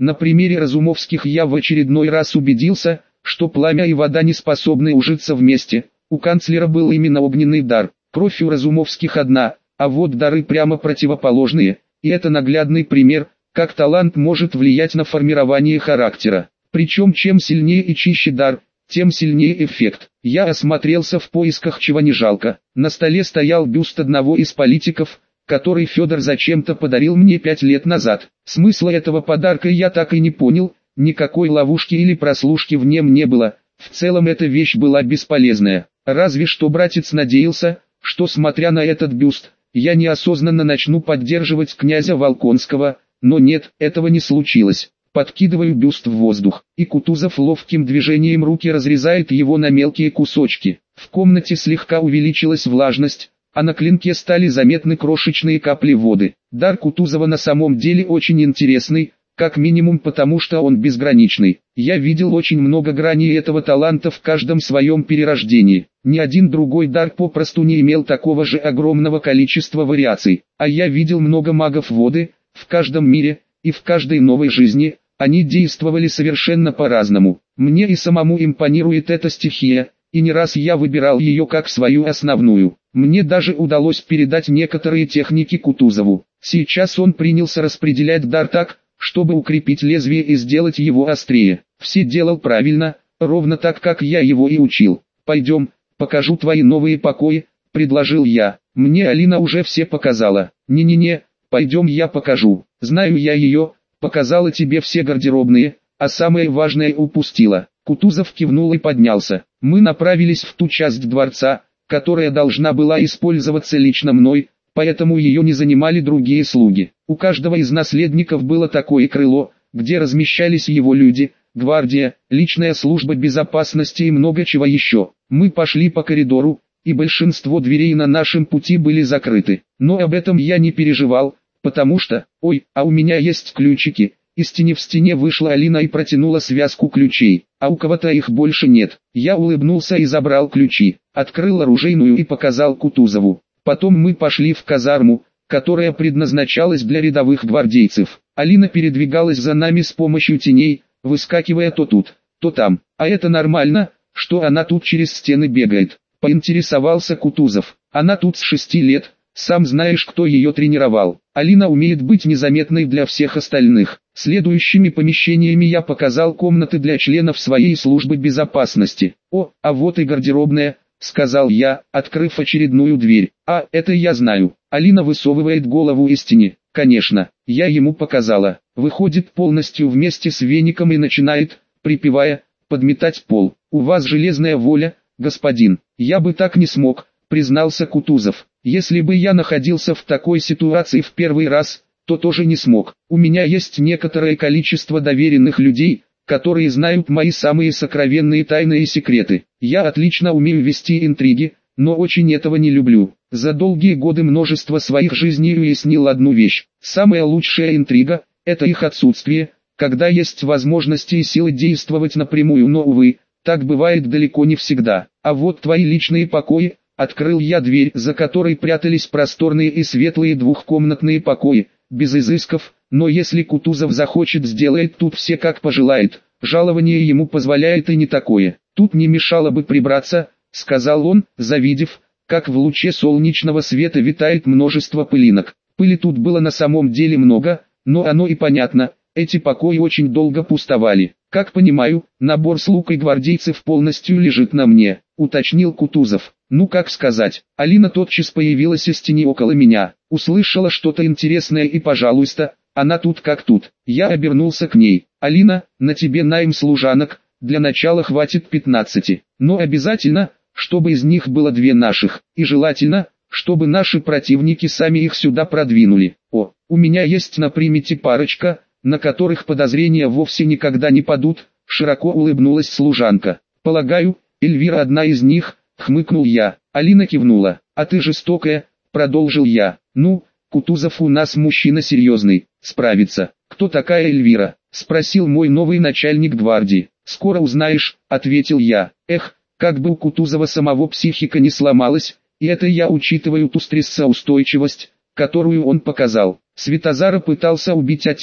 На примере Разумовских я в очередной раз убедился, что пламя и вода не способны ужиться вместе. У канцлера был именно огненный дар, кровь у Разумовских одна, а вот дары прямо противоположные, и это наглядный пример, как талант может влиять на формирование характера. Причем чем сильнее и чище дар, тем сильнее эффект. Я осмотрелся в поисках чего не жалко. На столе стоял бюст одного из политиков, который Федор зачем-то подарил мне 5 лет назад. Смысла этого подарка я так и не понял, никакой ловушки или прослушки в нем не было, в целом эта вещь была бесполезная. Разве что братец надеялся, что смотря на этот бюст, я неосознанно начну поддерживать князя Волконского, но нет, этого не случилось. Подкидываю бюст в воздух, и Кутузов ловким движением руки разрезает его на мелкие кусочки. В комнате слегка увеличилась влажность, а на клинке стали заметны крошечные капли воды. Дар Кутузова на самом деле очень интересный, как минимум потому, что он безграничный. Я видел очень много граней этого таланта в каждом своем перерождении. Ни один другой дар попросту не имел такого же огромного количества вариаций. А я видел много магов воды, в каждом мире, и в каждой новой жизни. Они действовали совершенно по-разному. Мне и самому импонирует эта стихия, и не раз я выбирал ее как свою основную. Мне даже удалось передать некоторые техники Кутузову. Сейчас он принялся распределять дар так, чтобы укрепить лезвие и сделать его острее. Все делал правильно, ровно так, как я его и учил. «Пойдем, покажу твои новые покои», — предложил я. Мне Алина уже все показала. «Не-не-не, пойдем я покажу. Знаю я ее, показала тебе все гардеробные, а самое важное упустила». Кутузов кивнул и поднялся. Мы направились в ту часть дворца, которая должна была использоваться лично мной, поэтому ее не занимали другие слуги. У каждого из наследников было такое крыло, где размещались его люди, гвардия, личная служба безопасности и много чего еще. Мы пошли по коридору, и большинство дверей на нашем пути были закрыты. Но об этом я не переживал, потому что, ой, а у меня есть ключики. Из тени в стене вышла Алина и протянула связку ключей, а у кого-то их больше нет. Я улыбнулся и забрал ключи, открыл оружейную и показал Кутузову. Потом мы пошли в казарму, которая предназначалась для рядовых гвардейцев. Алина передвигалась за нами с помощью теней, выскакивая то тут, то там. А это нормально, что она тут через стены бегает? Поинтересовался Кутузов. Она тут с 6 лет, сам знаешь, кто ее тренировал. Алина умеет быть незаметной для всех остальных. Следующими помещениями я показал комнаты для членов своей службы безопасности. О, а вот и гардеробная, сказал я, открыв очередную дверь. А, это я знаю. Алина высовывает голову из тени. Конечно, я ему показала. Выходит полностью вместе с веником и начинает, припевая, подметать пол. У вас железная воля, господин. Я бы так не смог, признался Кутузов. Если бы я находился в такой ситуации в первый раз, то тоже не смог. У меня есть некоторое количество доверенных людей, которые знают мои самые сокровенные тайны и секреты. Я отлично умею вести интриги, но очень этого не люблю. За долгие годы множество своих жизней уяснил одну вещь. Самая лучшая интрига – это их отсутствие, когда есть возможности и силы действовать напрямую, но увы, так бывает далеко не всегда. А вот твои личные покои. Открыл я дверь, за которой прятались просторные и светлые двухкомнатные покои, без изысков, но если Кутузов захочет, сделает тут все как пожелает, жалование ему позволяет и не такое. Тут не мешало бы прибраться, сказал он, завидев, как в луче солнечного света витает множество пылинок. Пыли тут было на самом деле много, но оно и понятно, эти покои очень долго пустовали. Как понимаю, набор слуг и гвардейцев полностью лежит на мне, уточнил Кутузов. Ну как сказать, Алина тотчас появилась из тени около меня, услышала что-то интересное и пожалуйста, она тут как тут. Я обернулся к ней. Алина, на тебе найм служанок, для начала хватит 15, но обязательно, чтобы из них было 2 наших, и желательно, чтобы наши противники сами их сюда продвинули. О, у меня есть на примете парочка, на которых подозрения вовсе никогда не падут, широко улыбнулась служанка. Полагаю, Эльвира одна из них, хмыкнул я. Алина кивнула. А ты жестокая, продолжил я. Ну, Кутузов у нас мужчина серьезный, справится. Кто такая Эльвира? Спросил мой новый начальник гвардии. Скоро узнаешь, ответил я. Эх, как бы у Кутузова самого психика не сломалась, и это я учитываю ту стрессоустойчивость, которую он показал. Светозара пытался убить отец,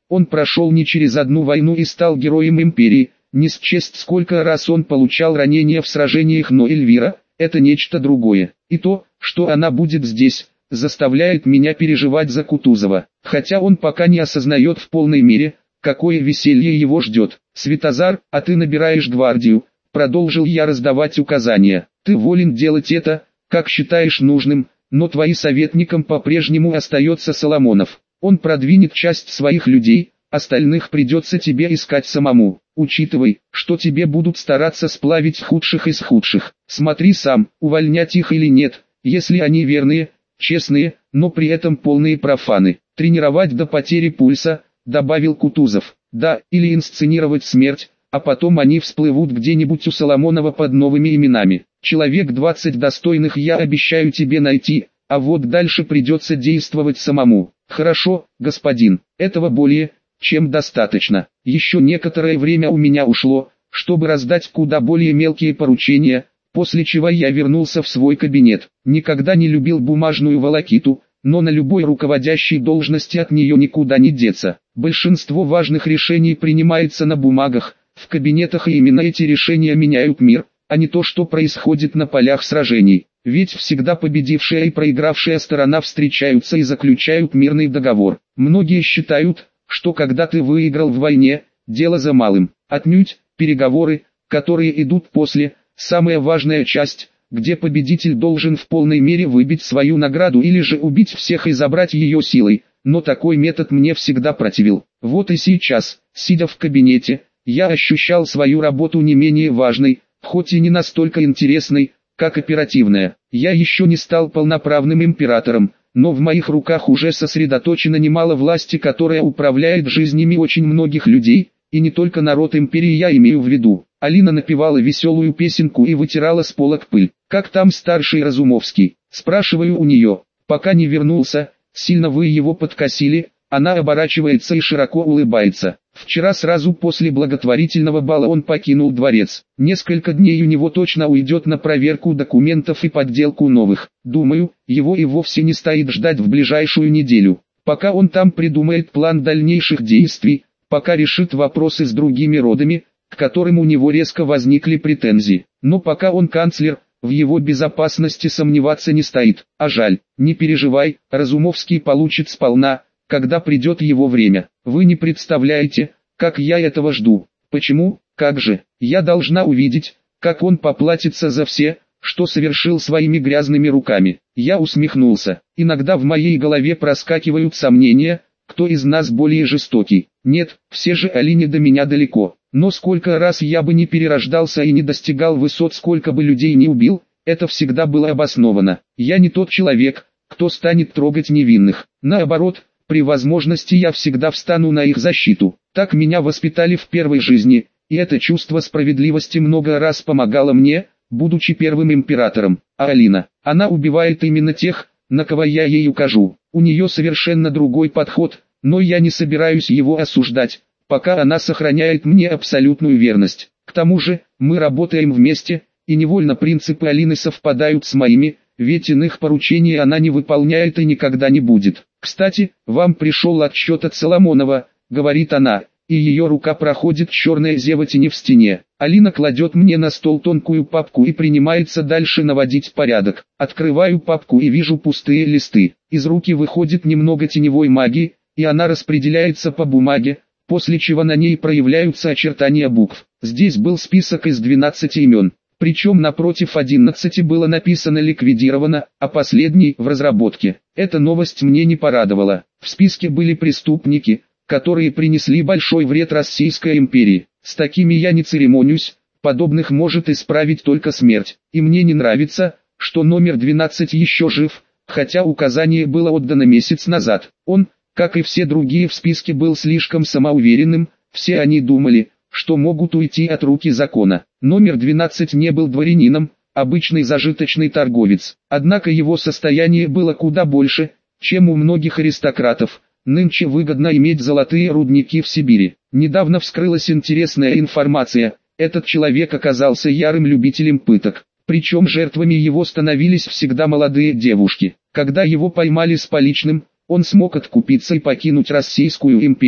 Он прошел не через одну войну и стал героем империи, не счесть сколько раз он получал ранения в сражениях, но Эльвира – это нечто другое. И то, что она будет здесь, заставляет меня переживать за Кутузова, хотя он пока не осознает в полной мере, какое веселье его ждет. «Светозар, а ты набираешь гвардию», — продолжил я раздавать указания. «Ты волен делать это, как считаешь нужным, но твоим советником по-прежнему остается Соломонов. Он продвинет часть своих людей, остальных придется тебе искать самому. Учитывай, что тебе будут стараться сплавить худших из худших. Смотри сам, увольнять их или нет, если они верные, честные, но при этом полные профаны. Тренировать до потери пульса», — добавил Кутузов. «Да, или инсценировать смерть, а потом они всплывут где-нибудь у Соломонова под новыми именами. Человек 20 достойных я обещаю тебе найти, а вот дальше придется действовать самому». «Хорошо, господин, этого более чем достаточно. Еще некоторое время у меня ушло, чтобы раздать куда более мелкие поручения, после чего я вернулся в свой кабинет. Никогда не любил бумажную волокиту, но на любой руководящей должности от нее никуда не деться. Большинство важных решений принимается на бумагах, в кабинетах, и именно эти решения меняют мир, а не то, что происходит на полях сражений. Ведь всегда победившая и проигравшая сторона встречаются и заключают мирный договор. Многие считают, что когда ты выиграл в войне, дело за малым. Отнюдь, переговоры, которые идут после, самая важная часть, где победитель должен в полной мере выбить свою награду или же убить всех и забрать ее силой, но такой метод мне всегда противил. Вот и сейчас, сидя в кабинете, я ощущал свою работу не менее важной, хоть и не настолько интересной, как оперативная. Я еще не стал полноправным императором, но в моих руках уже сосредоточено немало власти, которая управляет жизнями очень многих людей, и не только народ империи я имею в виду. Алина напевала веселую песенку и вытирала с полок пыль. «Как там старший Разумовский?» Спрашиваю у нее. «Пока не вернулся, сильно вы его подкосили». Она оборачивается и широко улыбается. Вчера сразу после благотворительного бала он покинул дворец. Несколько дней у него точно уйдет на проверку документов и подделку новых. Думаю, его и вовсе не стоит ждать в ближайшую неделю. Пока он там придумает план дальнейших действий, пока решит вопросы с другими родами, к которым у него резко возникли претензии. Но пока он канцлер, в его безопасности сомневаться не стоит. А жаль, не переживай, Разумовский получит сполна, когда придет его время. Вы не представляете, как я этого жду. Почему? Как же? Я должна увидеть, как он поплатится за все, что совершил своими грязными руками. Я усмехнулся. Иногда в моей голове проскакивают сомнения, кто из нас более жестокий. Нет, все же Алине до меня далеко. Но сколько раз я бы не перерождался и не достигал высот, сколько бы людей не убил, это всегда было обосновано. Я не тот человек, кто станет трогать невинных. Наоборот, при возможности я всегда встану на их защиту. Так меня воспитали в первой жизни, и это чувство справедливости много раз помогало мне, будучи первым императором. А Алина, она убивает именно тех, на кого я ей укажу. У нее совершенно другой подход, но я не собираюсь его осуждать, пока она сохраняет мне абсолютную верность. К тому же, мы работаем вместе, и невольно принципы Алины совпадают с моими, ведь иных поручений она не выполняет и никогда не будет. «Кстати, вам пришел отчет от Соломонова», — говорит она, и ее рука проходит черная зевотине в стене. Алина кладет мне на стол тонкую папку и принимается дальше наводить порядок. Открываю папку и вижу пустые листы. Из руки выходит немного теневой магии, и она распределяется по бумаге, после чего на ней проявляются очертания букв. Здесь был список из 12 имен. Причем напротив 11 было написано «ликвидировано», а последний «в разработке». Эта новость мне не порадовала. В списке были преступники, которые принесли большой вред Российской империи. С такими я не церемонюсь, подобных может исправить только смерть. И мне не нравится, что номер 12 еще жив, хотя указание было отдано месяц назад. Он, как и все другие в списке, был слишком самоуверенным, все они думали, что могут уйти от руки закона. Номер 12 не был дворянином, обычный зажиточный торговец. Однако его состояние было куда больше, чем у многих аристократов. Нынче выгодно иметь золотые рудники в Сибири. Недавно вскрылась интересная информация. Этот человек оказался ярым любителем пыток. Причем жертвами его становились всегда молодые девушки. Когда его поймали с поличным, он смог откупиться и покинуть Российскую империю.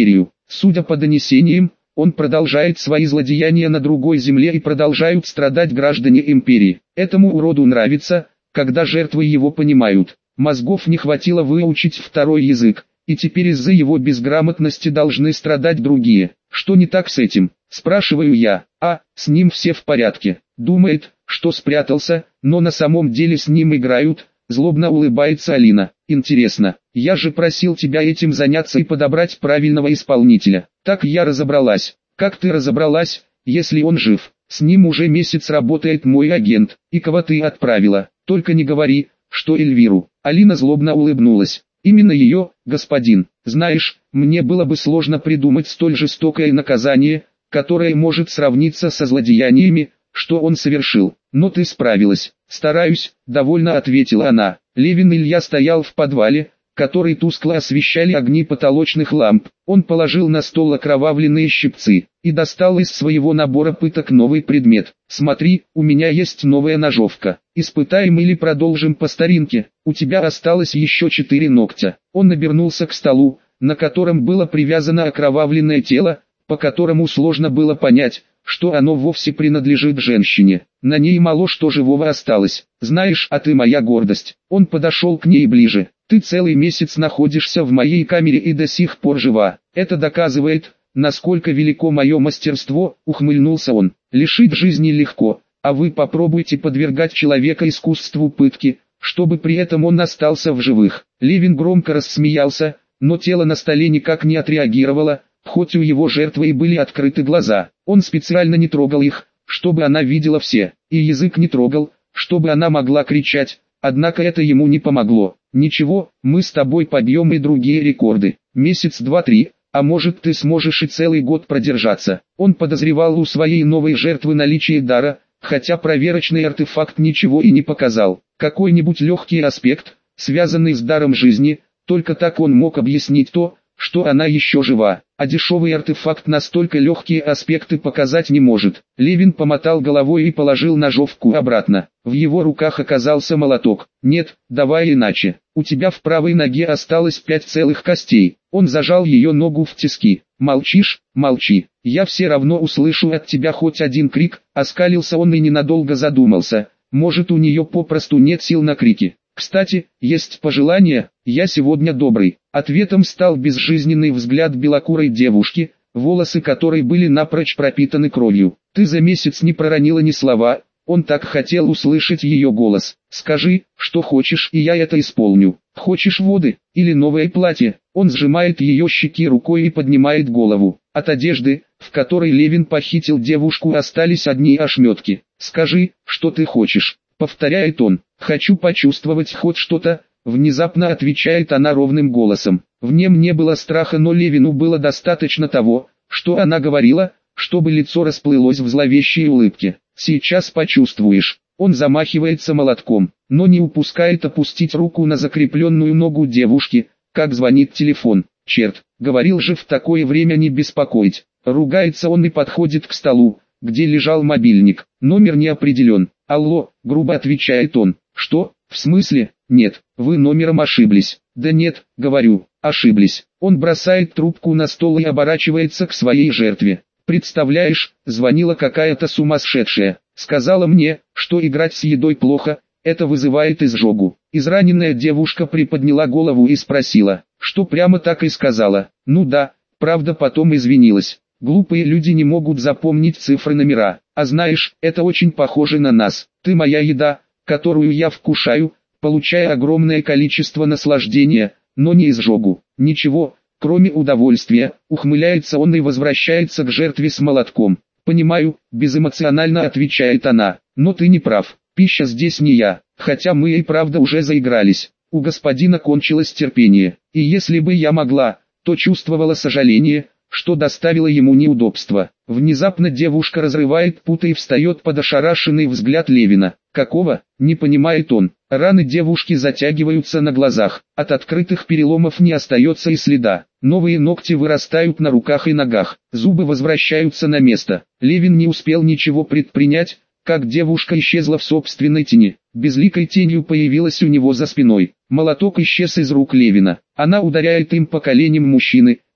Судя по донесениям, он продолжает свои злодеяния на другой земле и продолжают страдать граждане империи. Этому уроду нравится, когда жертвы его понимают. Мозгов не хватило выучить второй язык, и теперь из-за его безграмотности должны страдать другие. Что не так с этим? Спрашиваю я. С ним все в порядке. Думает, что спрятался, но на самом деле с ним играют. Злобно улыбается Алина. Интересно, я же просил тебя этим заняться и подобрать правильного исполнителя. Так я разобралась. Как ты разобралась, если он жив? С ним уже месяц работает мой агент. И кого ты отправила? Только не говори, что Эльвиру. Алина злобно улыбнулась. Именно ее, господин. Знаешь, мне было бы сложно придумать столь жестокое наказание, которое может сравниться со злодеяниями, что он совершил. Но ты справилась. Стараюсь, довольно ответила она. Левин Илья стоял в подвале, который тускло освещали огни потолочных ламп. Он положил на стол окровавленные щипцы и достал из своего набора пыток новый предмет. «Смотри, у меня есть новая ножовка. Испытаем или продолжим по старинке? У тебя осталось еще 4 ногтя». Он обернулся к столу, на котором было привязано окровавленное тело, по которому сложно было понять, что оно вовсе принадлежит женщине. На ней мало что живого осталось. «Знаешь, а ты моя гордость». Он подошел к ней ближе. «Ты целый месяц находишься в моей камере и до сих пор жива. Это доказывает, насколько велико мое мастерство», — ухмыльнулся он. «Лишить жизни легко, а вы попробуйте подвергать человека искусству пытки, чтобы при этом он остался в живых». Левин громко рассмеялся, но тело на столе никак не отреагировало, хоть у его жертвы и были открыты глаза. Он специально не трогал их, чтобы она видела все, и язык не трогал, чтобы она могла кричать, однако это ему не помогло. «Ничего, мы с тобой побьем и другие рекорды. Месяц, 2-3, а может ты сможешь и целый год продержаться». Он подозревал у своей новой жертвы наличие дара, хотя проверочный артефакт ничего и не показал. Какой-нибудь легкий аспект, связанный с даром жизни, только так он мог объяснить то, что она еще жива, а дешевый артефакт настолько легкие аспекты показать не может. Левин помотал головой и положил ножовку обратно. В его руках оказался молоток. «Нет, давай иначе. У тебя в правой ноге осталось 5 целых костей». Он зажал ее ногу в тиски. «Молчишь? Молчи. Я все равно услышу от тебя хоть один крик». Оскалился он и ненадолго задумался. Может, у нее попросту нет сил на крики. «Кстати, есть пожелание, я сегодня добрый». Ответом стал безжизненный взгляд белокурой девушки, волосы которой были напрочь пропитаны кровью. «Ты за месяц не проронила ни слова». Он так хотел услышать ее голос. «Скажи, что хочешь, и я это исполню. Хочешь воды или новое платье?» Он сжимает ее щеки рукой и поднимает голову. От одежды, в которой Левин похитил девушку, остались одни ошметки. «Скажи, что ты хочешь», — повторяет он. «Хочу почувствовать хоть что-то», — внезапно отвечает она ровным голосом. В нем не было страха, но Левину было достаточно того, что она говорила, чтобы лицо расплылось в зловещей улыбке. «Сейчас почувствуешь». Он замахивается молотком, но не упускает опустить руку на закрепленную ногу девушки, как звонит телефон. «Черт, говорил же в такое время не беспокоить». Ругается он и подходит к столу, где лежал мобильник. Номер не определен. «Алло», — грубо отвечает он. «Что? В смысле? Нет, вы номером ошиблись». «Да нет, говорю, ошиблись». Он бросает трубку на стол и оборачивается к своей жертве. «Представляешь, звонила какая-то сумасшедшая. Сказала мне, что играть с едой плохо, это вызывает изжогу». Израненная девушка приподняла голову и спросила, что прямо так и сказала. «Ну да, правда, потом извинилась». Глупые люди не могут запомнить цифры номера. «А знаешь, это очень похоже на нас. Ты моя еда, которую я вкушаю, получая огромное количество наслаждения, но не изжогу. Ничего, кроме удовольствия», — ухмыляется он и возвращается к жертве с молотком. «Понимаю», — безэмоционально отвечает она, — «но ты не прав. Пища здесь не я, хотя мы и правда уже заигрались. У господина кончилось терпение, и если бы я могла, то чувствовала сожаление, что доставило ему неудобства». Внезапно девушка разрывает путы и встает под ошарашенный взгляд Левина. «Какого?» — не понимает он. Раны девушки затягиваются на глазах, от открытых переломов не остается и следа. Новые ногти вырастают на руках и ногах, зубы возвращаются на место. Левин не успел ничего предпринять, как девушка исчезла в собственной тени. Безликой тенью появилась у него за спиной. Молоток исчез из рук Левина. Она ударяет им по коленям мужчины,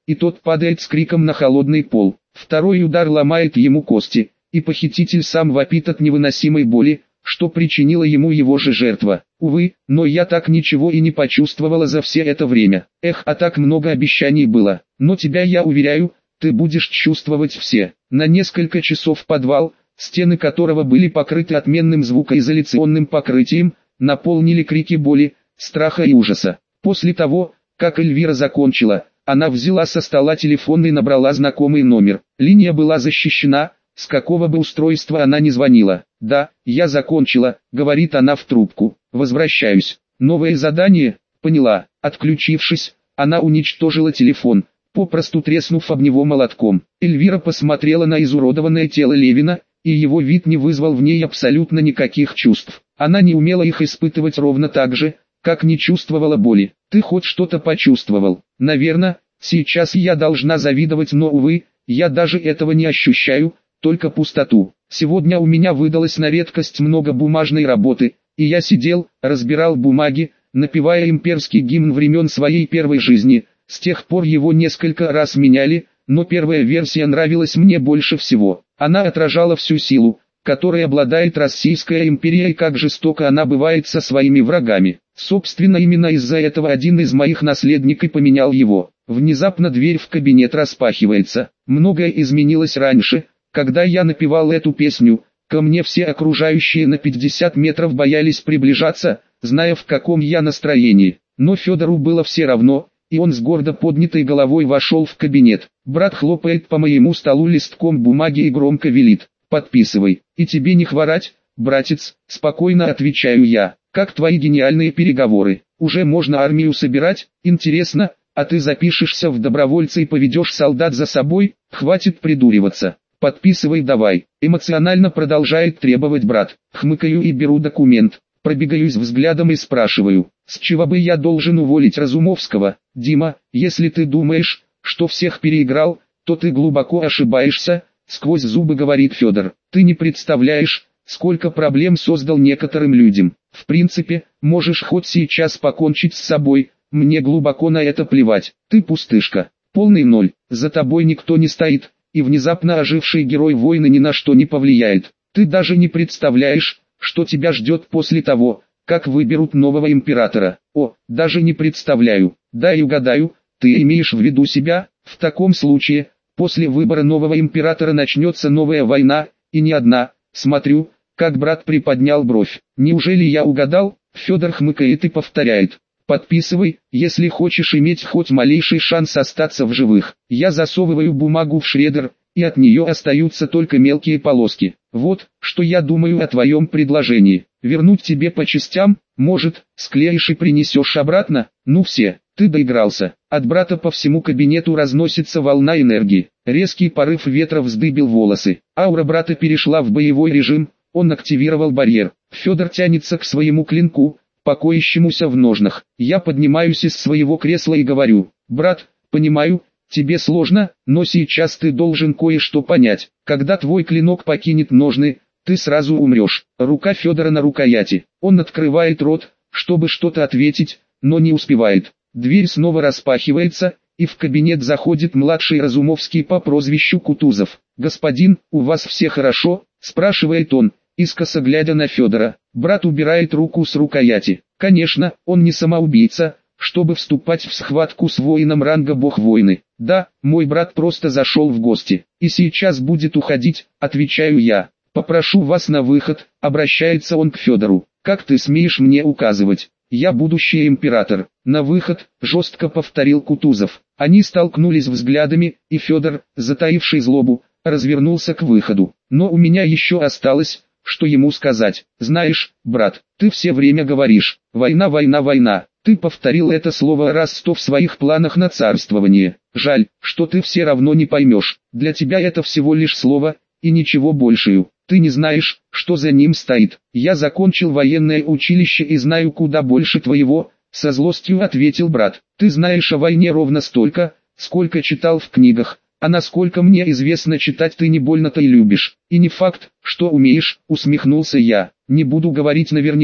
и тот падает с криком на холодный пол. Второй удар ломает ему кости, и похититель сам вопит от невыносимой боли, что причинила ему его же жертва. Увы, но я так ничего и не почувствовала за все это время. Эх, а так много обещаний было. Но тебя я уверяю, ты будешь чувствовать все. На несколько часов в подвал, стены которого были покрыты отменным звукоизоляционным покрытием, наполнили крики боли, страха и ужаса. После того, как Эльвира закончила, она взяла со стола телефон и набрала знакомый номер. Линия была защищена, с какого бы устройства она ни звонила. «Да, я закончила», — говорит она в трубку. «Возвращаюсь. Новое задание?» «Поняла». Отключившись, она уничтожила телефон, попросту треснув об него молотком. Эльвира посмотрела на изуродованное тело Левина, и его вид не вызвал в ней абсолютно никаких чувств. Она не умела их испытывать ровно так же, как не чувствовала боли. «Ты хоть что-то почувствовал?» «Наверное, сейчас я должна завидовать, но увы, я даже этого не ощущаю, только пустоту. Сегодня у меня выдалось на редкость много бумажной работы, и я сидел, разбирал бумаги, напевая имперский гимн времен своей первой жизни. С тех пор его несколько раз меняли, но первая версия нравилась мне больше всего. Она отражала всю силу, которой обладает Российская империя и как жестоко она бывает со своими врагами. Собственно, именно из-за этого один из моих наследников поменял его. Внезапно дверь в кабинет распахивается. Многое изменилось раньше, когда я напевал эту песню. Ко мне все окружающие на 50 метров боялись приближаться, зная в каком я настроении. Но Федору было все равно, и он с гордо поднятой головой вошел в кабинет. Брат хлопает по моему столу листком бумаги и громко велит: «Подписывай, и тебе не хворать, братец», — спокойно отвечаю я. «Как твои гениальные переговоры? Уже можно армию собирать? Интересно, а ты запишешься в добровольцы и поведешь солдат за собой? Хватит придуриваться. Подписывай давай», — эмоционально продолжает требовать брат. Хмыкаю и беру документ, пробегаюсь взглядом и спрашиваю: «С чего бы я должен уволить Разумовского?» «Дима, если ты думаешь, что всех переиграл, то ты глубоко ошибаешься», — сквозь зубы говорит Федор. «Ты не представляешь, сколько проблем создал некоторым людям. В принципе, можешь хоть сейчас покончить с собой, мне глубоко на это плевать. Ты пустышка, полный ноль, за тобой никто не стоит, и внезапно оживший герой войны ни на что не повлияет. Ты даже не представляешь, что тебя ждет после того, как выберут нового императора. О, даже не представляю. Дай угадаю, ты имеешь в виду себя? В таком случае, после выбора нового императора начнется новая война, и не одна». Смотрю, как брат приподнял бровь. «Неужели я угадал?» Федор хмыкает и повторяет: «Подписывай, если хочешь иметь хоть малейший шанс остаться в живых». Я засовываю бумагу в шредер, и от нее остаются только мелкие полоски. «Вот, что я думаю о твоем предложении. Вернуть тебе по частям, может, склеишь и принесешь обратно? Ну все, ты доигрался». От брата по всему кабинету разносится волна энергии. Резкий порыв ветра вздыбил волосы. Аура брата перешла в боевой режим, он активировал барьер. Федор тянется к своему клинку, покоящемуся в ножнах. Я поднимаюсь из своего кресла и говорю: «Брат, понимаю, тебе сложно, но сейчас ты должен кое-что понять. Когда твой клинок покинет ножны, ты сразу умрешь». Рука Федора на рукояти. Он открывает рот, чтобы что-то ответить, но не успевает. Дверь снова распахивается, и в кабинет заходит младший Разумовский по прозвищу Кутузов. «Господин, у вас все хорошо?» – спрашивает он, искоса глядя на Федора. Брат убирает руку с рукояти. Конечно, он не самоубийца, чтобы вступать в схватку с воином ранга бог войны. «Да, мой брат просто зашел в гости, и сейчас будет уходить», – отвечаю я. «Попрошу вас на выход», – обращается он к Федору. «Как ты смеешь мне указывать? Я будущий император». «На выход», – жестко повторил Кутузов. Они столкнулись взглядами, и Федор, затаивший злобу, развернулся к выходу. Но у меня еще осталось, что ему сказать. «Знаешь, брат, ты все время говоришь: война, война, война. Ты повторил это слово раз 100 в своих планах на царствование. Жаль, что ты все равно не поймешь. Для тебя это всего лишь слово, и ничего большего. Ты не знаешь, что за ним стоит. Я закончил военное училище и знаю куда больше твоего», — со злостью ответил брат. «Ты знаешь о войне ровно столько, сколько читал в книгах, а насколько мне известно, читать ты не больно-то и любишь. И не факт, что умеешь», — усмехнулся я. «Не буду говорить наверняка,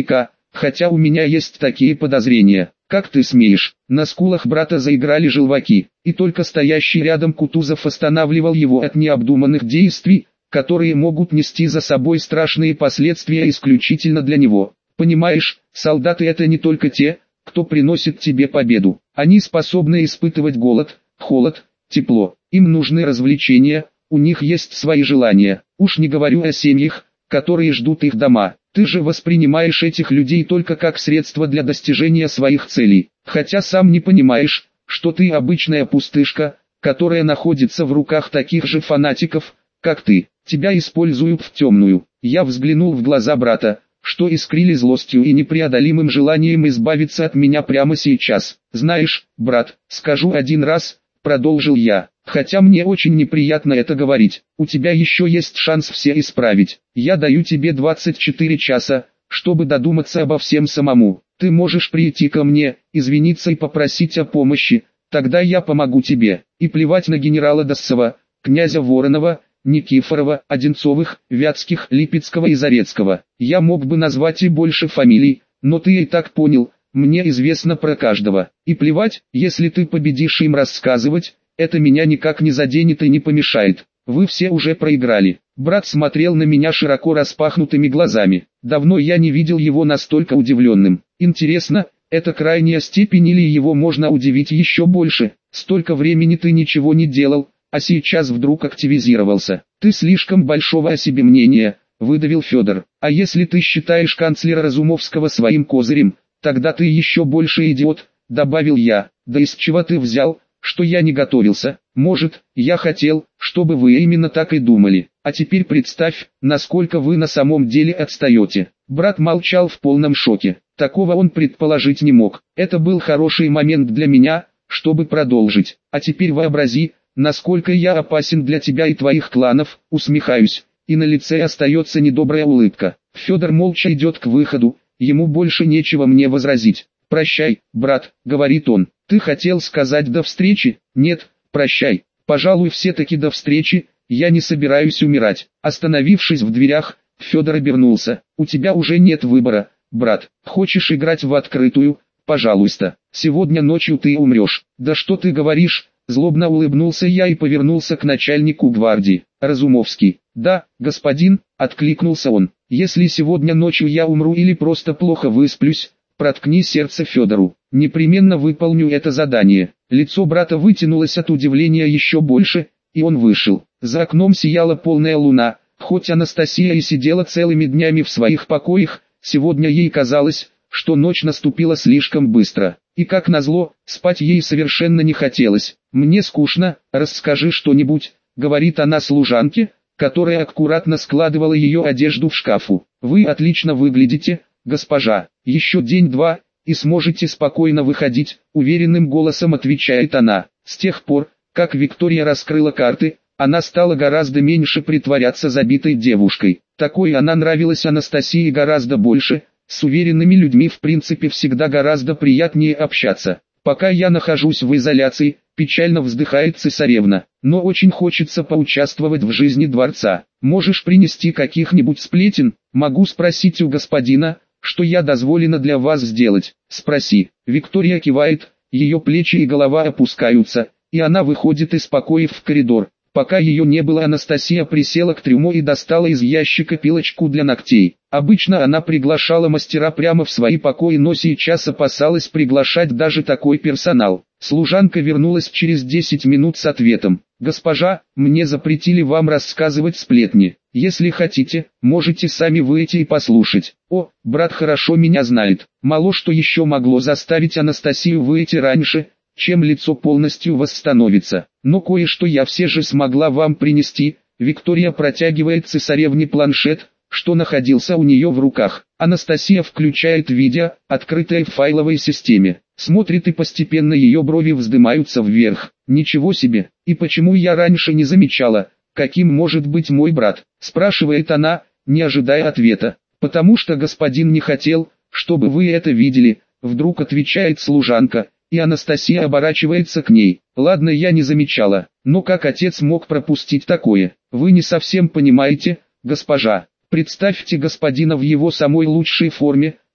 хотя у меня есть такие подозрения. Как ты смеешь? На скулах брата заиграли желваки, и только стоящий рядом Кутузов останавливал его от необдуманных действий, которые могут нести за собой страшные последствия исключительно для него. Понимаешь, солдаты это не только те, кто приносит тебе победу. Они способны испытывать голод, холод, тепло. Им нужны развлечения, у них есть свои желания. Уж не говорю о семьях, которые ждут их дома. Ты же воспринимаешь этих людей только как средство для достижения своих целей, хотя сам не понимаешь, что ты обычная пустышка, которая находится в руках таких же фанатиков, как ты. Тебя используют в темную. Я взглянул в глаза брата, что искрили злостью и непреодолимым желанием избавиться от меня прямо сейчас. Знаешь, брат, скажу один раз, продолжил я, хотя мне очень неприятно это говорить, у тебя еще есть шанс все исправить. Я даю тебе 24 часа, чтобы додуматься обо всем самому. Ты можешь прийти ко мне, извиниться и попросить о помощи, тогда я помогу тебе. И плевать на генерала Доссова, князя Воронова, Никифорова, Одинцовых, Вятских, Липецкого и Зарецкого. Я мог бы назвать и больше фамилий, но ты и так понял, мне известно про каждого. И плевать, если ты победишь им рассказывать, это меня никак не заденет и не помешает. Вы все уже проиграли. Брат смотрел на меня широко распахнутыми глазами. Давно я не видел его настолько удивленным. Интересно, это крайняя степень или его можно удивить еще больше? Столько времени ты ничего не делал, а сейчас вдруг активизировался. Ты слишком большого о себе мнения, выдавил Федор. А если ты считаешь канцлера Разумовского своим козырем, тогда ты еще больше идиот, добавил я. Да из чего ты взял, что я не готовился? Может, я хотел, чтобы вы именно так и думали. А теперь представь, насколько вы на самом деле отстаете. Брат молчал в полном шоке. Такого он предположить не мог. Это был хороший момент для меня, чтобы продолжить. А теперь вообрази, насколько я опасен для тебя и твоих кланов, усмехаюсь, и на лице остается недобрая улыбка. Федор молча идет к выходу, ему больше нечего мне возразить. «Прощай, брат», — говорит он. «Ты хотел сказать до встречи?» «Нет, прощай. Пожалуй, все-таки до встречи, я не собираюсь умирать». Остановившись в дверях, Федор обернулся. «У тебя уже нет выбора, брат. Хочешь играть в открытую? Пожалуйста. Сегодня ночью ты умрешь». «Да что ты говоришь?» Злобно улыбнулся я и повернулся к начальнику гвардии. «Разумовский». «Да, господин», — откликнулся он. «Если сегодня ночью я умру или просто плохо высплюсь, проткни сердце Федору. Непременно выполню это задание». Лицо брата вытянулось от удивления еще больше, и он вышел. За окном сияла полная луна. Хоть Анастасия и сидела целыми днями в своих покоях, сегодня ей казалось, что ночь наступила слишком быстро. И как назло, спать ей совершенно не хотелось. «Мне скучно, расскажи что-нибудь», — говорит она служанке, которая аккуратно складывала ее одежду в шкафу. «Вы отлично выглядите, госпожа. Еще день-два, и сможете спокойно выходить», — уверенным голосом отвечает она. С тех пор, как Виктория раскрыла карты, она стала гораздо меньше притворяться забитой девушкой. Такой она нравилась Анастасии гораздо больше. С уверенными людьми в принципе всегда гораздо приятнее общаться. «Пока я нахожусь в изоляции», — печально вздыхает цесаревна, «но очень хочется поучаствовать в жизни дворца. Можешь принести каких-нибудь сплетен? Могу спросить у господина, что я дозволено для вас сделать?» «Спроси». Виктория кивает, ее плечи и голова опускаются, и она выходит из покоев в коридор. Пока ее не было, Анастасия присела к трюмо и достала из ящика пилочку для ногтей. Обычно она приглашала мастера прямо в свои покои, но сейчас опасалась приглашать даже такой персонал. Служанка вернулась через 10 минут с ответом. «Госпожа, мне запретили вам рассказывать сплетни. Если хотите, можете сами выйти и послушать». «О, брат хорошо меня знает». Мало что еще могло заставить Анастасию выйти раньше, чем лицо полностью восстановится. «Но кое-что я все же смогла вам принести». Виктория протягивает цесаревне планшет, что находился у нее в руках. Анастасия включает видео, открытое в файловой системе. Смотрит, и постепенно ее брови вздымаются вверх. «Ничего себе! И почему я раньше не замечала, каким может быть мой брат?» спрашивает она, не ожидая ответа. «Потому что господин не хотел, чтобы вы это видели», вдруг отвечает служанка. И Анастасия оборачивается к ней. «Ладно, я не замечала, но как отец мог пропустить такое? Вы не совсем понимаете, госпожа. Представьте господина в его самой лучшей форме,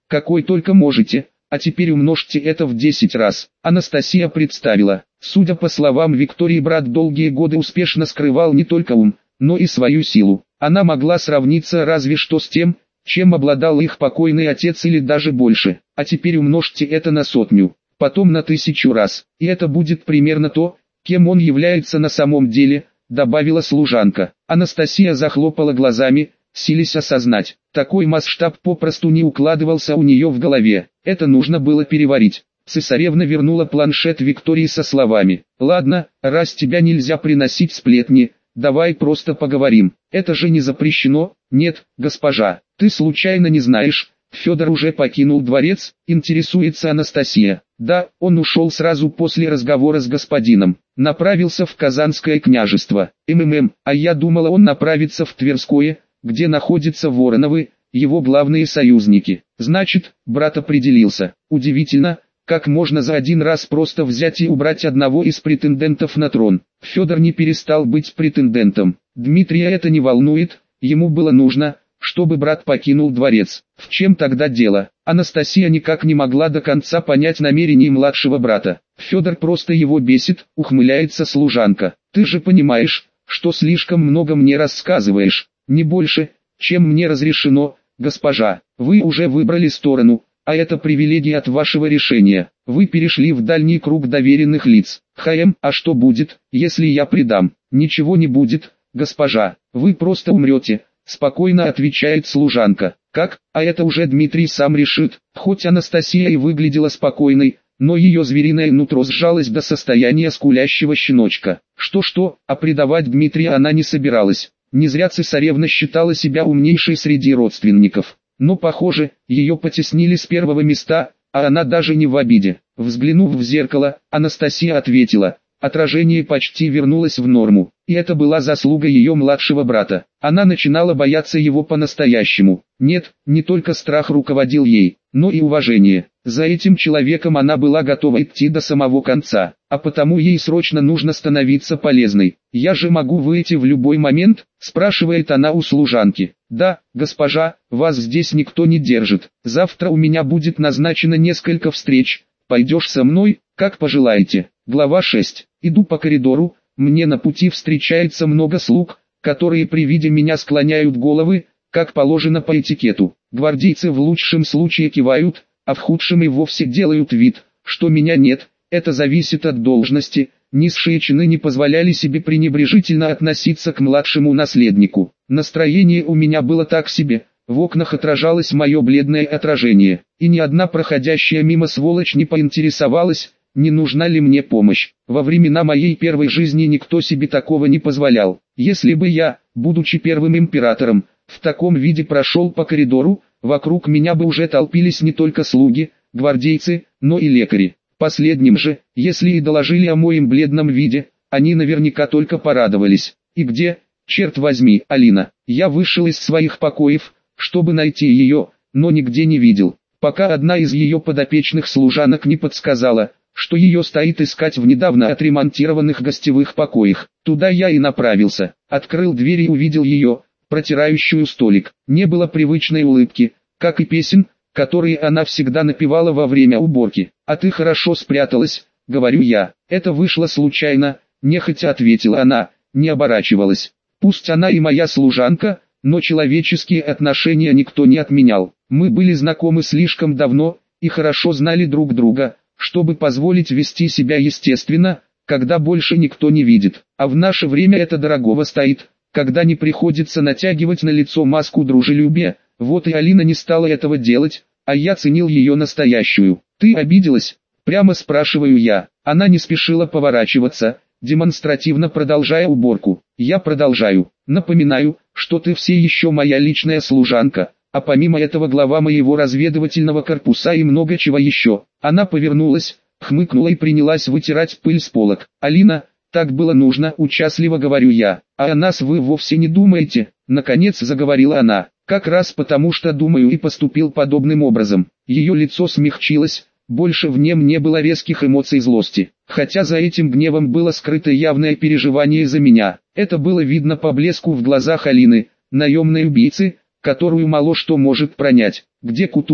какой только можете, а теперь умножьте это в 10 раз. Анастасия представила. Судя по словам Виктории, брат долгие годы успешно скрывал не только ум, но и свою силу. Она могла сравниться разве что с тем, чем обладал их покойный отец или даже больше. А теперь умножьте это на 100, потом на 1000 раз. И это будет примерно то, кем он является на самом деле, добавила служанка. Анастасия захлопала глазами, силясь осознать. Такой масштаб попросту не укладывался у нее в голове. Это нужно было переварить. Цесаревна вернула планшет Виктории со словами: «Ладно, раз тебя нельзя приносить сплетни, давай просто поговорим. Это же не запрещено». «Нет, госпожа, ты случайно не знаешь, Федор уже покинул дворец?» Интересуется Анастасия. «Да, он ушел сразу после разговора с господином. Направился в Казанское княжество. А я думала, он направится в Тверское, где находятся Вороновы, его главные союзники. Значит, брат определился. Удивительно, как можно за один раз просто взять и убрать одного из претендентов на трон». Федор не перестал быть претендентом. Дмитрия это не волнует, ему было нужно, чтобы брат покинул дворец. В чем тогда дело? Анастасия никак не могла до конца понять намерений младшего брата. Федор просто его бесит, ухмыляется служанка. «Ты же понимаешь, что слишком много мне рассказываешь. Не больше, чем мне разрешено, госпожа. Вы уже выбрали сторону, а это привилегия от вашего решения. Вы перешли в дальний круг доверенных лиц. А что будет, если я предам?» «Ничего не будет, госпожа, вы просто умрете», спокойно отвечает служанка. «Как? А это уже Дмитрий сам решит». Хоть Анастасия и выглядела спокойной, но ее звериное нутро сжалось до состояния скулящего щеночка. Что-что, а предавать Дмитрия она не собиралась. Не зря цесаревна считала себя умнейшей среди родственников. Но, похоже, ее потеснили с первого места, а она даже не в обиде. Взглянув в зеркало, Анастасия ответила: отражение почти вернулось в норму, и это была заслуга ее младшего брата. Она начинала бояться его по-настоящему. Нет, не только страх руководил ей, но и уважение. За этим человеком она была готова идти до самого конца, а потому ей срочно нужно становиться полезной. «Я же могу выйти в любой момент?» – спрашивает она у служанки. «Да, госпожа, вас здесь никто не держит. Завтра у меня будет назначено несколько встреч. Пойдешь со мной, как пожелаете». Глава 6. Иду по коридору, мне на пути встречается много слуг, которые при виде меня склоняют головы, как положено по этикету. Гвардейцы в лучшем случае кивают, а в худшем и вовсе делают вид, что меня нет. Это зависит от должности. Низшие чины не позволяли себе пренебрежительно относиться к младшему наследнику. Настроение у меня было так себе. В окнах отражалось мое бледное отражение, и ни одна проходящая мимо сволочь не поинтересовалась, не нужна ли мне помощь. Во времена моей первой жизни никто себе такого не позволял. Если бы я, будучи первым императором, в таком виде прошел по коридору, вокруг меня бы уже толпились не только слуги, гвардейцы, но и лекари. Последним же, если и доложили о моем бледном виде, они наверняка только порадовались. И где, черт возьми, Алина? Я вышел из своих покоев, чтобы найти ее, но нигде не видел, пока одна из ее подопечных служанок не подсказала, что ее стоит искать в недавно отремонтированных гостевых покоях. Туда я и направился. Открыл дверь и увидел ее, протирающую столик. Не было привычной улыбки, как и песен, которые она всегда напевала во время уборки. «А ты хорошо спряталась», — говорю я. «Это вышло случайно», — нехотя ответила она, не оборачивалась. Пусть она и моя служанка, но человеческие отношения никто не отменял. Мы были знакомы слишком давно и хорошо знали друг друга, чтобы позволить вести себя естественно, когда больше никто не видит. А в наше время это дорогого стоит, когда не приходится натягивать на лицо маску дружелюбия. Вот и Алина не стала этого делать, а я ценил ее настоящую. «Ты обиделась?» – прямо спрашиваю я. Она не спешила поворачиваться, демонстративно продолжая уборку. «Я продолжаю. Напоминаю, что ты все еще моя личная служанка, а помимо этого глава моего разведывательного корпуса и много чего еще». Она повернулась, хмыкнула и принялась вытирать пыль с полок. «Алина, так было нужно», – участливо говорю я. «А о нас вы вовсе не думаете?» – наконец заговорила она. «Как раз потому, что думаю и поступил подобным образом». Ее лицо смягчилось, больше в нем не было резких эмоций злости. Хотя за этим гневом было скрыто явное переживание за меня. Это было видно по блеску в глазах Алины, наемной убийцы, которую мало что может пронять. «Где Кутузов?»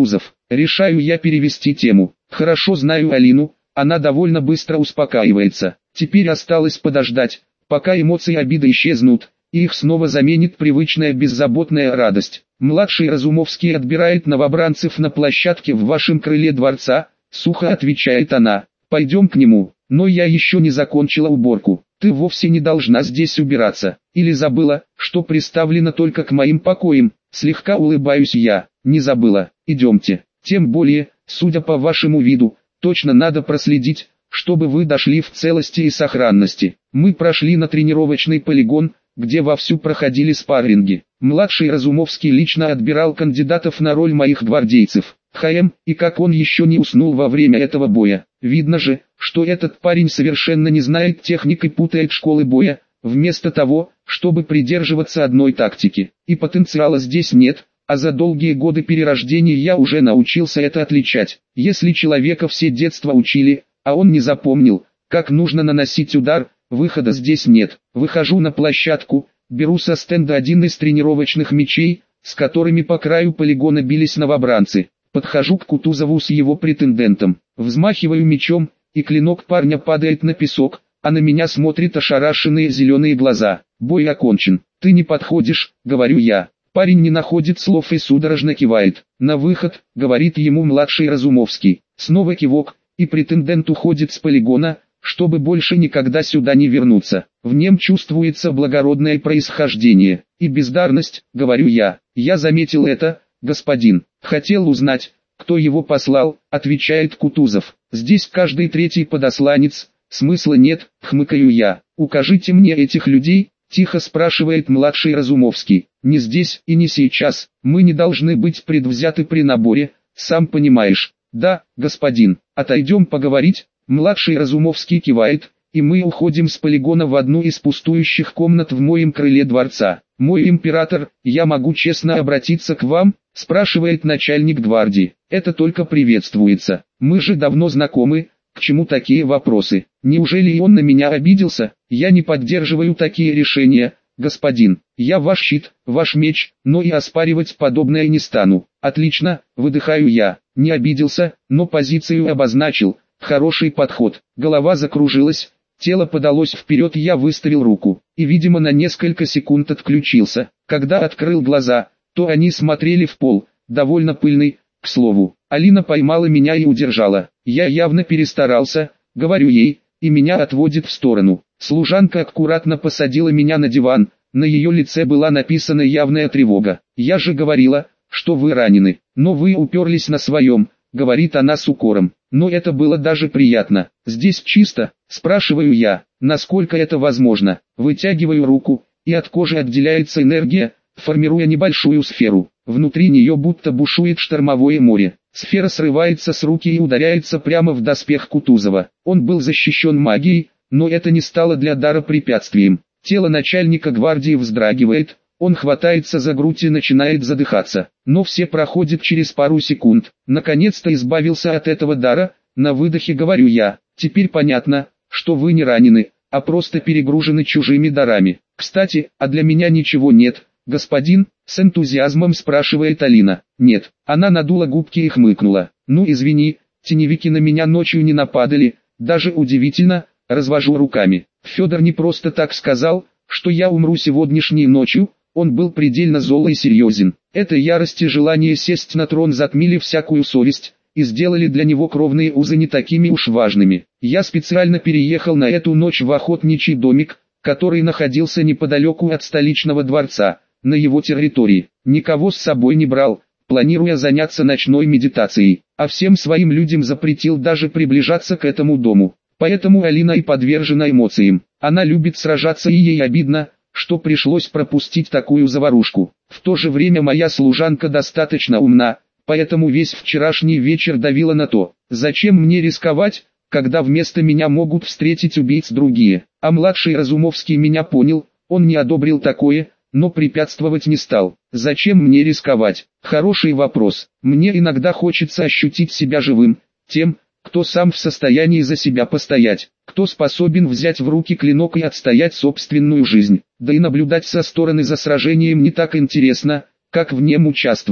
Решаю я перевести тему. Хорошо знаю Алину, она довольно быстро успокаивается. Теперь осталось подождать, пока эмоции обиды исчезнут, и их снова заменит привычная беззаботная радость. Младший Разумовский отбирает новобранцев на площадке в вашем крыле дворца, сухо отвечает она. Пойдем к нему, но я еще не закончила уборку. Ты вовсе не должна здесь убираться. Или забыла, что приставлена только к моим покоям? Слегка улыбаюсь я. Не забыла. Идемте. Тем более, судя по вашему виду, точно надо проследить, чтобы вы дошли в целости и сохранности. Мы прошли на тренировочный полигон, где вовсю проходили спарринги. Младший Разумовский лично отбирал кандидатов на роль моих гвардейцев. И как он еще не уснул во время этого боя. Видно же, что этот парень совершенно не знает техник и путает школы боя, вместо того, чтобы придерживаться одной тактики. И потенциала здесь нет, а за долгие годы перерождения я уже научился это отличать. Если человека все детство учили, а он не запомнил, как нужно наносить удар, выхода здесь нет. Выхожу на площадку, беру со стенда один из тренировочных мечей, с которыми по краю полигона бились новобранцы. Подхожу к Кутузову с его претендентом, взмахиваю мечом, и клинок парня падает на песок, а на меня смотрят ошарашенные зеленые глаза. Бой окончен. Ты не подходишь, говорю я. Парень не находит слов и судорожно кивает. На выход, говорит ему младший Разумовский. Снова кивок, и претендент уходит с полигона, чтобы больше никогда сюда не вернуться. В нем чувствуется благородное происхождение и бездарность, говорю я. Я заметил это, господин. Хотел узнать, кто его послал, отвечает Кутузов. Здесь каждый третий подосланец, смысла нет, хмыкаю я. Укажите мне этих людей, тихо спрашивает младший Разумовский. Не здесь и не сейчас, мы не должны быть предвзяты при наборе, сам понимаешь. Да, господин, отойдем поговорить. Младший Разумовский кивает, и мы уходим с полигона в одну из пустующих комнат в моем крыле дворца. «Мой император, я могу честно обратиться к вам?» – спрашивает начальник гвардии. «Это только приветствуется. Мы же давно знакомы, к чему такие вопросы? Неужели и он на меня обиделся? Я не поддерживаю такие решения, господин. Я ваш щит, ваш меч, но и оспаривать подобное не стану». «Отлично», – выдыхаю я. Не обиделся, но позицию обозначил. Хороший подход. Голова закружилась. Тело подалось вперед, я выставил руку, и, видимо, на несколько секунд отключился. Когда открыл глаза, то они смотрели в пол, довольно пыльный, к слову. Алина поймала меня и удержала. Я явно перестарался, говорю ей, и меня отводит в сторону. Служанка аккуратно посадила меня на диван, на ее лице была написана явная тревога. «Я же говорила, что вы ранены, но вы уперлись на своем», говорит она с укором. Но это было даже приятно. «Здесь чисто?» – спрашиваю я. «Насколько это возможно?» Вытягиваю руку, и от кожи отделяется энергия, формируя небольшую сферу. Внутри нее будто бушует штормовое море. Сфера срывается с руки и ударяется прямо в доспех Кутузова. Он был защищен магией, но это не стало для дара препятствием. Тело начальника гвардии вздрагивает, он хватается за грудь и начинает задыхаться. Но все проходит через пару секунд. Наконец-то избавился от этого дара, на выдохе говорю я. Теперь понятно, что вы не ранены, а просто перегружены чужими дарами. Кстати, а для меня ничего нет, господин, с энтузиазмом спрашивает Алина. Нет, она надула губки и хмыкнула. Ну извини, теневики на меня ночью не нападали, даже удивительно, развожу руками. Федор не просто так сказал, что я умру сегодняшней ночью. Он был предельно зол и серьезен. Эта ярость и желание сесть на трон затмили всякую совесть, и сделали для него кровные узы не такими уж важными. Я специально переехал на эту ночь в охотничий домик, который находился неподалеку от столичного дворца, на его территории. Никого с собой не брал, планируя заняться ночной медитацией, а всем своим людям запретил даже приближаться к этому дому. Поэтому Алина и подвержена эмоциям. Она любит сражаться, и ей обидно, что пришлось пропустить такую заварушку. В то же время моя служанка достаточно умна, поэтому весь вчерашний вечер давила на то, зачем мне рисковать, когда вместо меня могут встретить убийц другие. А младший Разумовский меня понял, он не одобрил такое, но препятствовать не стал. Зачем мне рисковать? Хороший вопрос. Мне иногда хочется ощутить себя живым, тем, кто сам в состоянии за себя постоять, кто способен взять в руки клинок и отстоять собственную жизнь. Да и наблюдать со стороны за сражением не так интересно, как в нем участвовать.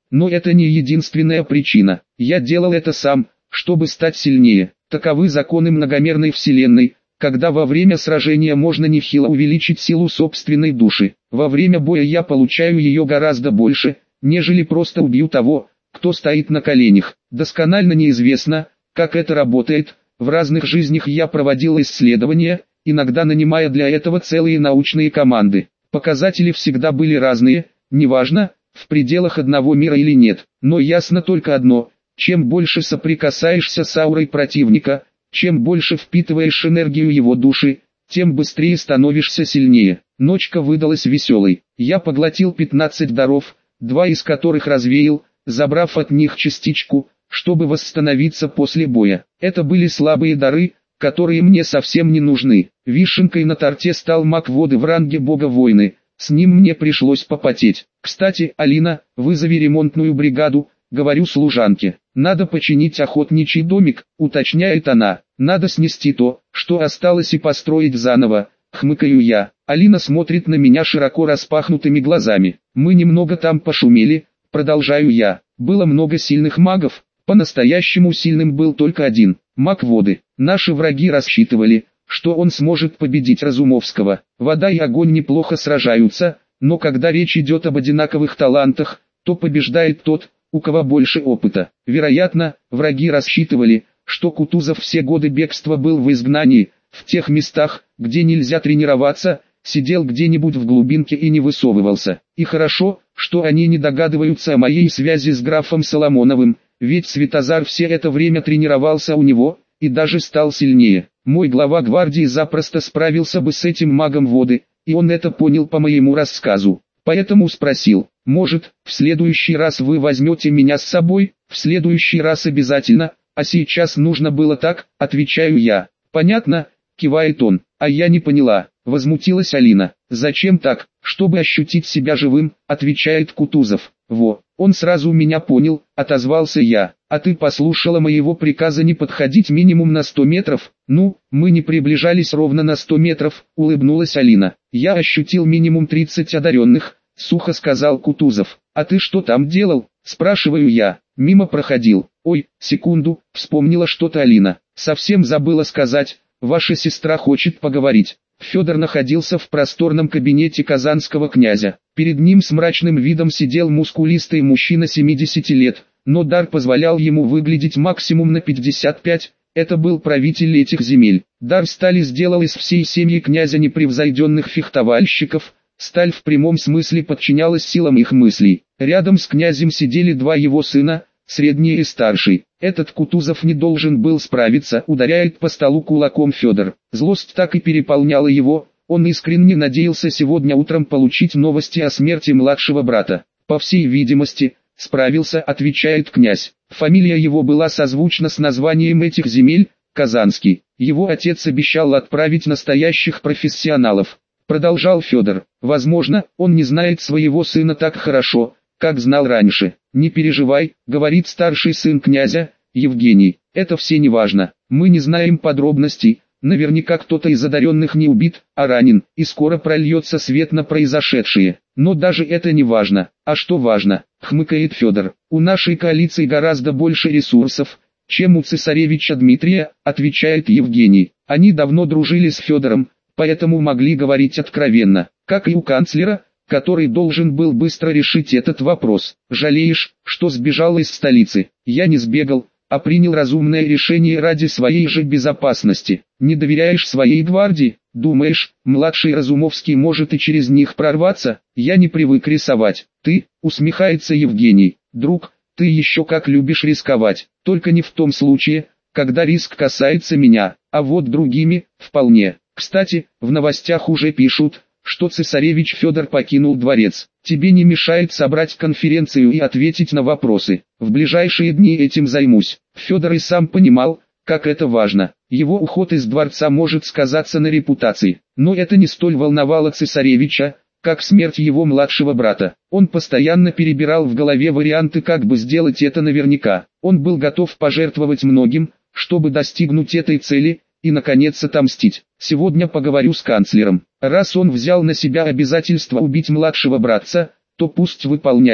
Но это не единственная причина. Я делал это сам, чтобы стать сильнее. Таковы законы многомерной вселенной, когда во время сражения можно нехило увеличить силу собственной души. Во время боя я получаю ее гораздо больше, нежели просто убью того, кто стоит на коленях. Досконально неизвестно, как это работает. В разных жизнях я проводил исследования, иногда нанимая для этого целые научные команды. Показатели всегда были разные, неважно, в пределах одного мира или нет. Но ясно только одно: чем больше соприкасаешься с аурой противника, чем больше впитываешь энергию его души, тем быстрее становишься сильнее. Ночка выдалась веселой. Я поглотил 15 даров, 2 из которых развеял, забрав от них частичку, чтобы восстановиться после боя. Это были слабые дары, которые мне совсем не нужны. Вишенкой на торте стал маг воды в ранге бога-войны. С ним мне пришлось попотеть. «Кстати, Алина, вызови ремонтную бригаду», — говорю служанке. «Надо починить охотничий домик», — уточняет она. «Надо снести то, что осталось, и построить заново», — хмыкаю я. Алина смотрит на меня широко распахнутыми глазами. «Мы немного там пошумели», — продолжаю я. «Было много сильных магов, по-настоящему сильным был только один, маг воды. Наши враги рассчитывали, что он сможет победить Разумовского. Вода и огонь неплохо сражаются, но когда речь идет об одинаковых талантах, то побеждает тот, у кого больше опыта. Вероятно, враги рассчитывали, что Кутузов все годы бегства был в изгнании, в тех местах, где нельзя тренироваться, сидел где-нибудь в глубинке и не высовывался. И хорошо, что они не догадываются о моей связи с графом Соломоновым, ведь Святозар все это время тренировался у него, и даже стал сильнее. Мой глава гвардии запросто справился бы с этим магом воды, и он это понял по моему рассказу. Поэтому спросил: «Может, в следующий раз вы возьмете меня с собой?» «В следующий раз обязательно, а сейчас нужно было так», — отвечаю я. «Понятно», — кивает он. «А я не поняла», — возмутилась Алина. «Зачем так?» «Чтобы ощутить себя живым», — отвечает Кутузов. «Во, он сразу меня понял», — отозвался я. «А ты послушала моего приказа не подходить минимум на 100 метров?» «Ну, мы не приближались ровно на 100 метров», — улыбнулась Алина. «Я ощутил минимум 30 одаренных», — сухо сказал Кутузов. «А ты что там делал?» — спрашиваю я. «Мимо проходил». «Ой, секунду», — вспомнила что-то Алина. «Совсем забыла сказать, ваша сестра хочет поговорить». Федор находился в просторном кабинете казанского князя. Перед ним с мрачным видом сидел мускулистый мужчина 70 лет, но дар позволял ему выглядеть максимум на 55, это был правитель этих земель. Дар стали сделал из всей семьи князя непревзойденных фехтовальщиков, сталь в прямом смысле подчинялась силам их мыслей. Рядом с князем сидели 2 его сына, средний и старший. Этот Кутузов не должен был справиться, ударяет по столу кулаком Федор. Злость так и переполняла его, он искренне надеялся сегодня утром получить новости о смерти младшего брата. По всей видимости, справился, отвечает князь. Фамилия его была созвучна с названием этих земель, Казанский. Его отец обещал отправить настоящих профессионалов. Продолжал Федор. Возможно, он не знает своего сына так хорошо, как знал раньше. «Не переживай», — говорит старший сын князя, Евгений, «это все не важно. Мы не знаем подробностей, наверняка кто-то из одаренных не убит, а ранен, и скоро прольется свет на произошедшее. Но даже это не важно». «А что важно?» — хмыкает Федор. «У нашей коалиции гораздо больше ресурсов, чем у цесаревича Дмитрия», — отвечает Евгений. Они давно дружили с Федором, поэтому могли говорить откровенно, как и у канцлера, который должен был быстро решить этот вопрос. «Жалеешь, что сбежал из столицы?» «Я не сбегал, а принял разумное решение ради своей же безопасности». «Не доверяешь своей гвардии? Думаешь, младший Разумовский может и через них прорваться?» «Я не привык рисовать». «Ты?» — усмехается Евгений. «Друг, ты еще как любишь рисковать, только не в том случае, когда риск касается меня, а вот другими, вполне. Кстати, в новостях уже пишут, что цесаревич Федор покинул дворец. Тебе не мешает собрать конференцию и ответить на вопросы. В ближайшие дни этим займусь». Федор и сам понимал, как это важно. Его уход из дворца может сказаться на репутации. Но это не столь волновало цесаревича, как смерть его младшего брата. Он постоянно перебирал в голове варианты, как бы сделать это наверняка. Он был готов пожертвовать многим, чтобы достигнуть этой цели, и наконец отомстить. Сегодня поговорю с канцлером. Раз он взял на себя обязательство убить младшего братца, то пусть выполняет.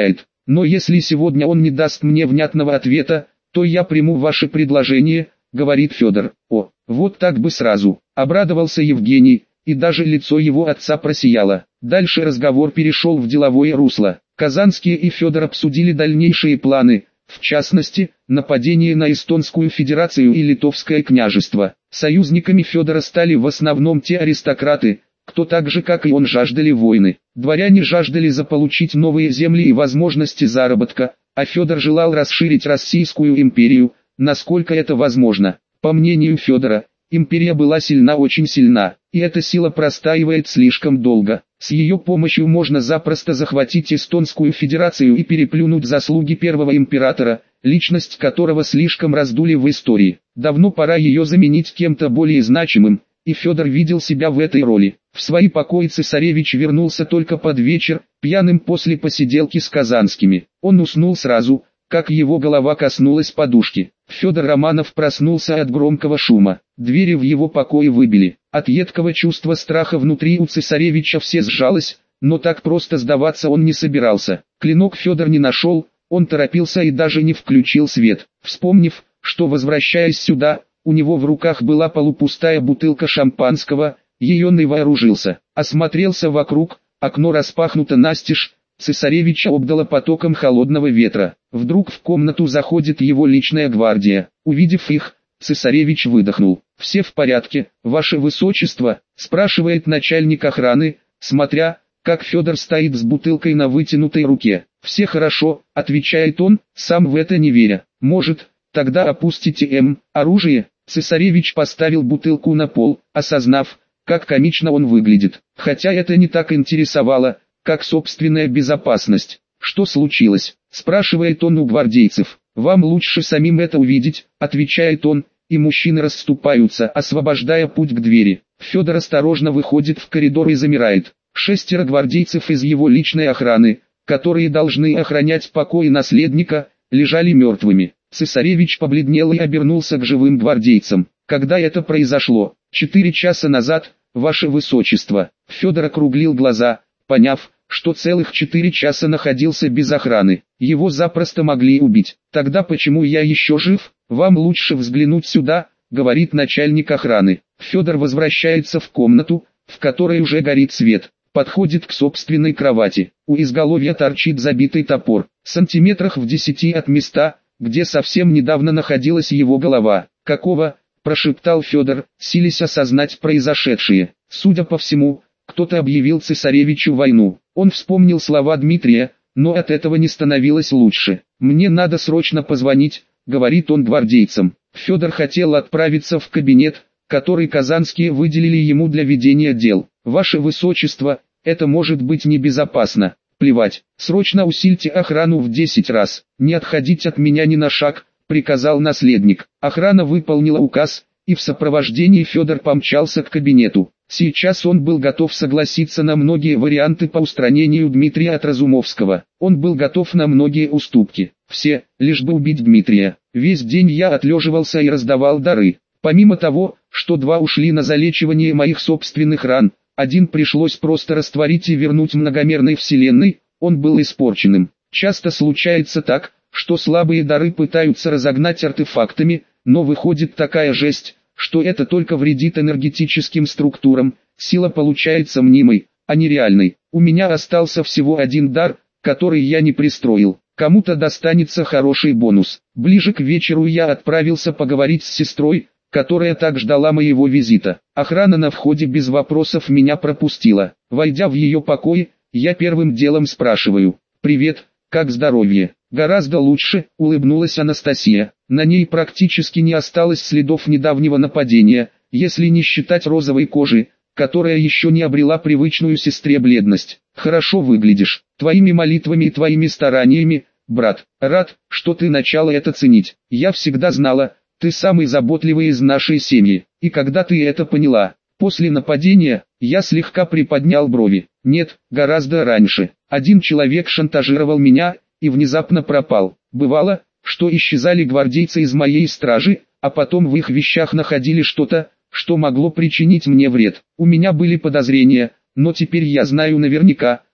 Но если сегодня он не даст мне внятного ответа, то я приму ваше предложение, говорит Федор. О, вот так бы сразу, обрадовался Евгений, и даже лицо его отца просияло. Дальше разговор перешел в деловое русло. Казанские и Федор обсудили дальнейшие планы, в частности, нападение на Эстонскую Федерацию и Литовское княжество. Союзниками Федора стали в основном те аристократы, кто так же как и он жаждали войны. Дворяне жаждали заполучить новые земли и возможности заработка, а Федор желал расширить Российскую империю, насколько это возможно. По мнению Федора, империя была сильна, очень сильна, и эта сила простаивает слишком долго. С ее помощью можно запросто захватить Эстонскую Федерацию и переплюнуть заслуги первого императора, личность которого слишком раздули в истории. Давно пора ее заменить кем-то более значимым, и Федор видел себя в этой роли. В свои покои цесаревич вернулся только под вечер, пьяным после посиделки с казанскими. Он уснул сразу, как его голова коснулась подушки. Федор Романов проснулся от громкого шума. Двери в его покое выбили. От едкого чувства страха внутри у цесаревича все сжалось, но так просто сдаваться он не собирался. Клинок Федор не нашел, он торопился и даже не включил свет. Вспомнив, что возвращаясь сюда, у него в руках была полупустая бутылка шампанского, ее он и вооружился. Осмотрелся вокруг, окно распахнуто настежь, цесаревича обдало потоком холодного ветра. Вдруг в комнату заходит его личная гвардия. Увидев их, цесаревич выдохнул. «Все в порядке, ваше высочество?» – спрашивает начальник охраны, смотря, как Федор стоит с бутылкой на вытянутой руке. «Все хорошо», – отвечает он, сам в это не веря. «Может, тогда опустите оружие?» Цесаревич поставил бутылку на пол, осознав, как комично он выглядит. Хотя это не так интересовало, как собственная безопасность. «Что случилось?» – спрашивает он у гвардейцев. «Вам лучше самим это увидеть», – отвечает он, и мужчины расступаются, освобождая путь к двери. Федор осторожно выходит в коридор и замирает. 6 гвардейцев из его личной охраны, которые должны охранять покой наследника, лежали мертвыми. Цесаревич побледнел и обернулся к живым гвардейцам. «Когда это произошло?» 4 часа назад, ваше высочество». Федор округлил глаза, поняв, что целых 4 часа находился без охраны. Его запросто могли убить. «Тогда почему я еще жив? Вам лучше взглянуть сюда», — говорит начальник охраны. Федор возвращается в комнату, в которой уже горит свет. Подходит к собственной кровати. У изголовья торчит забитый топор. Сантиметрах в 10 от места, где совсем недавно находилась его голова. «Какого?» – прошептал Федор, силясь осознать произошедшее. Судя по всему, кто-то объявил цесаревичу войну. Он вспомнил слова Дмитрия, но от этого не становилось лучше. «Мне надо срочно позвонить», — говорит он гвардейцам. Федор хотел отправиться в кабинет, который казанские выделили ему для ведения дел. «Ваше высочество, это может быть небезопасно». «Плевать, срочно усильте охрану в 10 раз. Не отходить от меня ни на шаг», — приказал наследник. Охрана выполнила указ, и в сопровождении Федор помчался к кабинету. Сейчас он был готов согласиться на многие варианты по устранению Дмитрия от Разумовского. Он был готов на многие уступки. Все, лишь бы убить Дмитрия. Весь день я отлеживался и раздавал дары. Помимо того, что 2 ушли на залечивание моих собственных ран, 1 пришлось просто растворить и вернуть многомерной вселенной, он был испорченным. Часто случается так, что слабые дары пытаются разогнать артефактами, но выходит такая жесть, что это только вредит энергетическим структурам, сила получается мнимой, а не реальной. У меня остался всего 1 дар, который я не пристроил. Кому-то достанется хороший бонус. Ближе к вечеру я отправился поговорить с сестрой, которая так ждала моего визита. Охрана на входе без вопросов меня пропустила. Войдя в ее покой, я первым делом спрашиваю: «Привет, как здоровье?» «Гораздо лучше», — улыбнулась Анастасия. На ней практически не осталось следов недавнего нападения, если не считать розовой кожи, которая еще не обрела привычную сестре бледность. «Хорошо выглядишь. Твоими молитвами и твоими стараниями, брат. Рад, что ты начала это ценить. Я всегда знала, ты самый заботливый из нашей семьи. И когда ты это поняла?» После нападения, я слегка приподнял брови. «Нет, гораздо раньше. 1 человек шантажировал меня и внезапно пропал. Бывало, что исчезали гвардейцы из моей стражи, а потом в их вещах находили что-то, что могло причинить мне вред. У меня были подозрения, но теперь я знаю наверняка,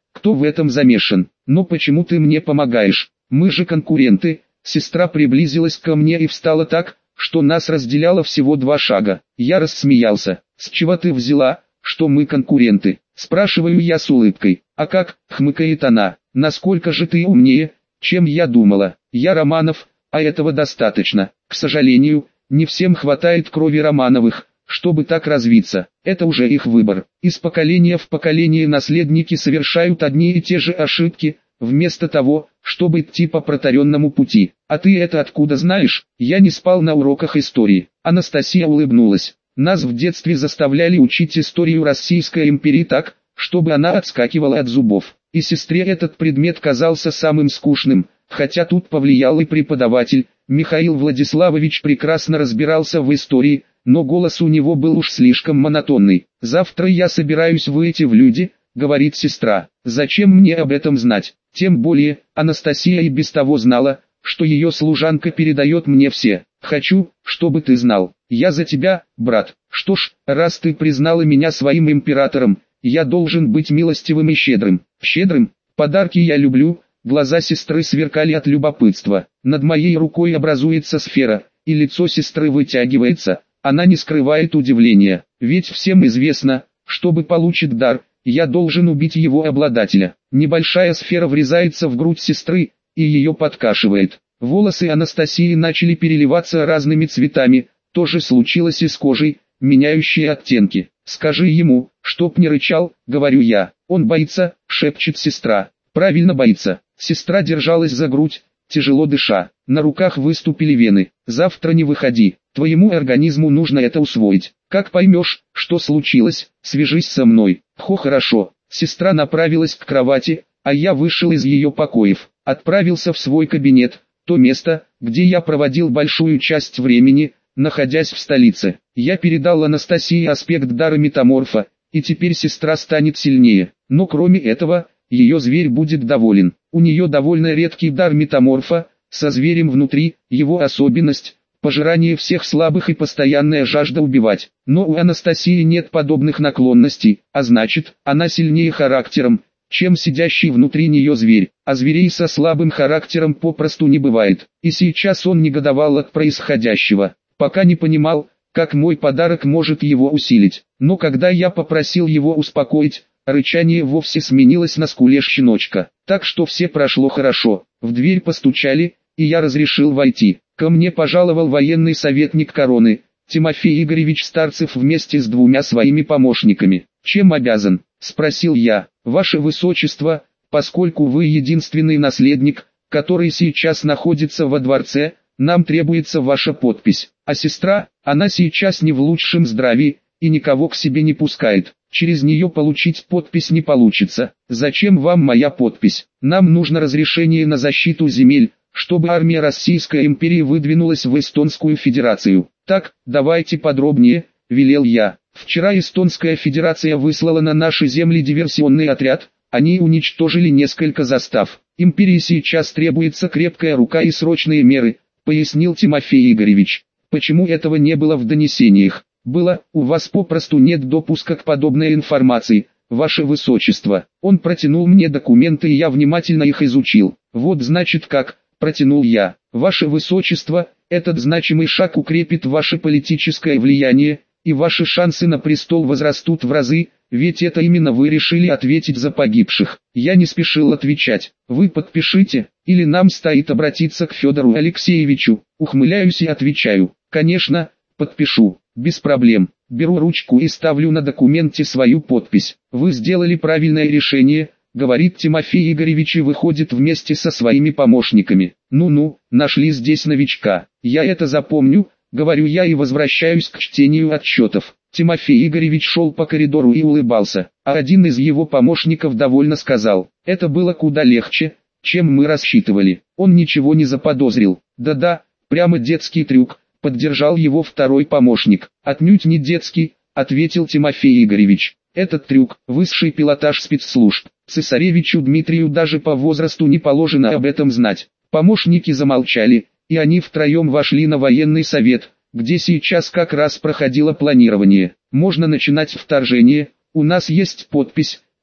кто в этом замешан. Но почему ты мне помогаешь? Мы же конкуренты. Сестра приблизилась ко мне и встала так, что нас разделяло всего 2 шага. Я рассмеялся. С чего ты взяла, что мы конкуренты? Спрашиваю я с улыбкой. А как, хмыкает она. Насколько же ты умнее, чем я думала. Я Романов, а этого достаточно. К сожалению, не всем хватает крови Романовых, чтобы так развиться. Это уже их выбор. Из поколения в поколение наследники совершают одни и те же ошибки, вместо того, чтобы идти по протаренному пути. А ты это откуда знаешь? Я не спал на уроках истории. Анастасия улыбнулась. Нас в детстве заставляли учить историю Российской империи так, чтобы она отскакивала от зубов. И сестре этот предмет казался самым скучным, хотя тут повлиял и преподаватель. Михаил Владиславович прекрасно разбирался в истории, но голос у него был уж слишком монотонный. «Завтра я собираюсь выйти в люди», — говорит сестра. «Зачем мне об этом знать? Тем более, Анастасия и без того знала, что ее служанка передает мне все. Хочу, чтобы ты знал. Я за тебя, брат. Что ж, раз ты признала меня своим императором, я должен быть милостивым и щедрым». «Щедрым? Подарки я люблю». Глаза сестры сверкали от любопытства. Над моей рукой образуется сфера, и лицо сестры вытягивается. Она не скрывает удивления, ведь всем известно, чтобы получить дар, я должен убить его обладателя. Небольшая сфера врезается в грудь сестры, и ее подкашивает. Волосы Анастасии начали переливаться разными цветами, то же случилось и с кожей, меняющей оттенки. «Скажи ему, чтоб не рычал», — говорю я. «Он боится», — шепчет сестра. «Правильно боится». Сестра держалась за грудь, тяжело дыша. На руках выступили вены. «Завтра не выходи, твоему организму нужно это усвоить. Как поймешь, что случилось, свяжись со мной». Хорошо». Сестра направилась к кровати, а я вышел из ее покоев. Отправился в свой кабинет, то место, где я проводил большую часть времени, находясь в столице. Я передал Анастасии аспект дара метаморфа, и теперь сестра станет сильнее. Но кроме этого, ее зверь будет доволен. У нее довольно редкий дар метаморфа, со зверем внутри, его особенность – пожирание всех слабых и постоянная жажда убивать. Но у Анастасии нет подобных наклонностей, а значит, она сильнее характером, чем сидящий внутри нее зверь. А зверей со слабым характером попросту не бывает. И сейчас он негодовал от происходящего, пока не понимал, как мой подарок может его усилить. Но когда я попросил его успокоить, рычание вовсе сменилось на скулеж щеночка. Так что все прошло хорошо. В дверь постучали, и я разрешил войти. Ко мне пожаловал военный советник короны, Тимофей Игоревич Старцев вместе с 2 своими помощниками. «Чем обязан?» – спросил я. «Ваше Высочество, поскольку вы единственный наследник, который сейчас находится во дворце, нам требуется ваша подпись. А сестра, она сейчас не в лучшем здравии, и никого к себе не пускает. Через нее получить подпись не получится. Зачем вам моя подпись? Нам нужно разрешение на защиту земель, чтобы армия Российской империи выдвинулась в Эстонскую Федерацию». «Так, давайте подробнее», – велел я. «Вчера Эстонская Федерация выслала на наши земли диверсионный отряд, они уничтожили несколько застав. Империи сейчас требуется крепкая рука и срочные меры», – пояснил Тимофей Игоревич. «Почему этого не было в донесениях?» «Было, у вас попросту нет допуска к подобной информации, ваше высочество». Он протянул мне документы и я внимательно их изучил. «Вот значит как», – протянул я. «Ваше высочество, этот значимый шаг укрепит ваше политическое влияние, и ваши шансы на престол возрастут в разы, ведь это именно вы решили ответить за погибших». Я не спешил отвечать. «Вы подпишите, или нам стоит обратиться к Федору Алексеевичу?» Ухмыляюсь и отвечаю. «Конечно, подпишу. Без проблем». Беру ручку и ставлю на документе свою подпись. «Вы сделали правильное решение», — говорит Тимофей Игоревич и выходит вместе со своими помощниками. «Ну-ну, нашли здесь новичка. Я это запомню», — говорю я и возвращаюсь к чтению отчетов. Тимофей Игоревич шел по коридору и улыбался, а один из его помощников довольно сказал: «Это было куда легче, чем мы рассчитывали». Он ничего не заподозрил. «Да-да, прямо детский трюк», — поддержал его второй помощник. «Отнюдь не детский», — ответил Тимофей Игоревич. «Этот трюк — высший пилотаж спецслужб. Цесаревичу Дмитрию даже по возрасту не положено об этом знать». Помощники замолчали, и они втроем вошли на военный совет, где сейчас как раз проходило планирование. «Можно начинать вторжение, у нас есть подпись», —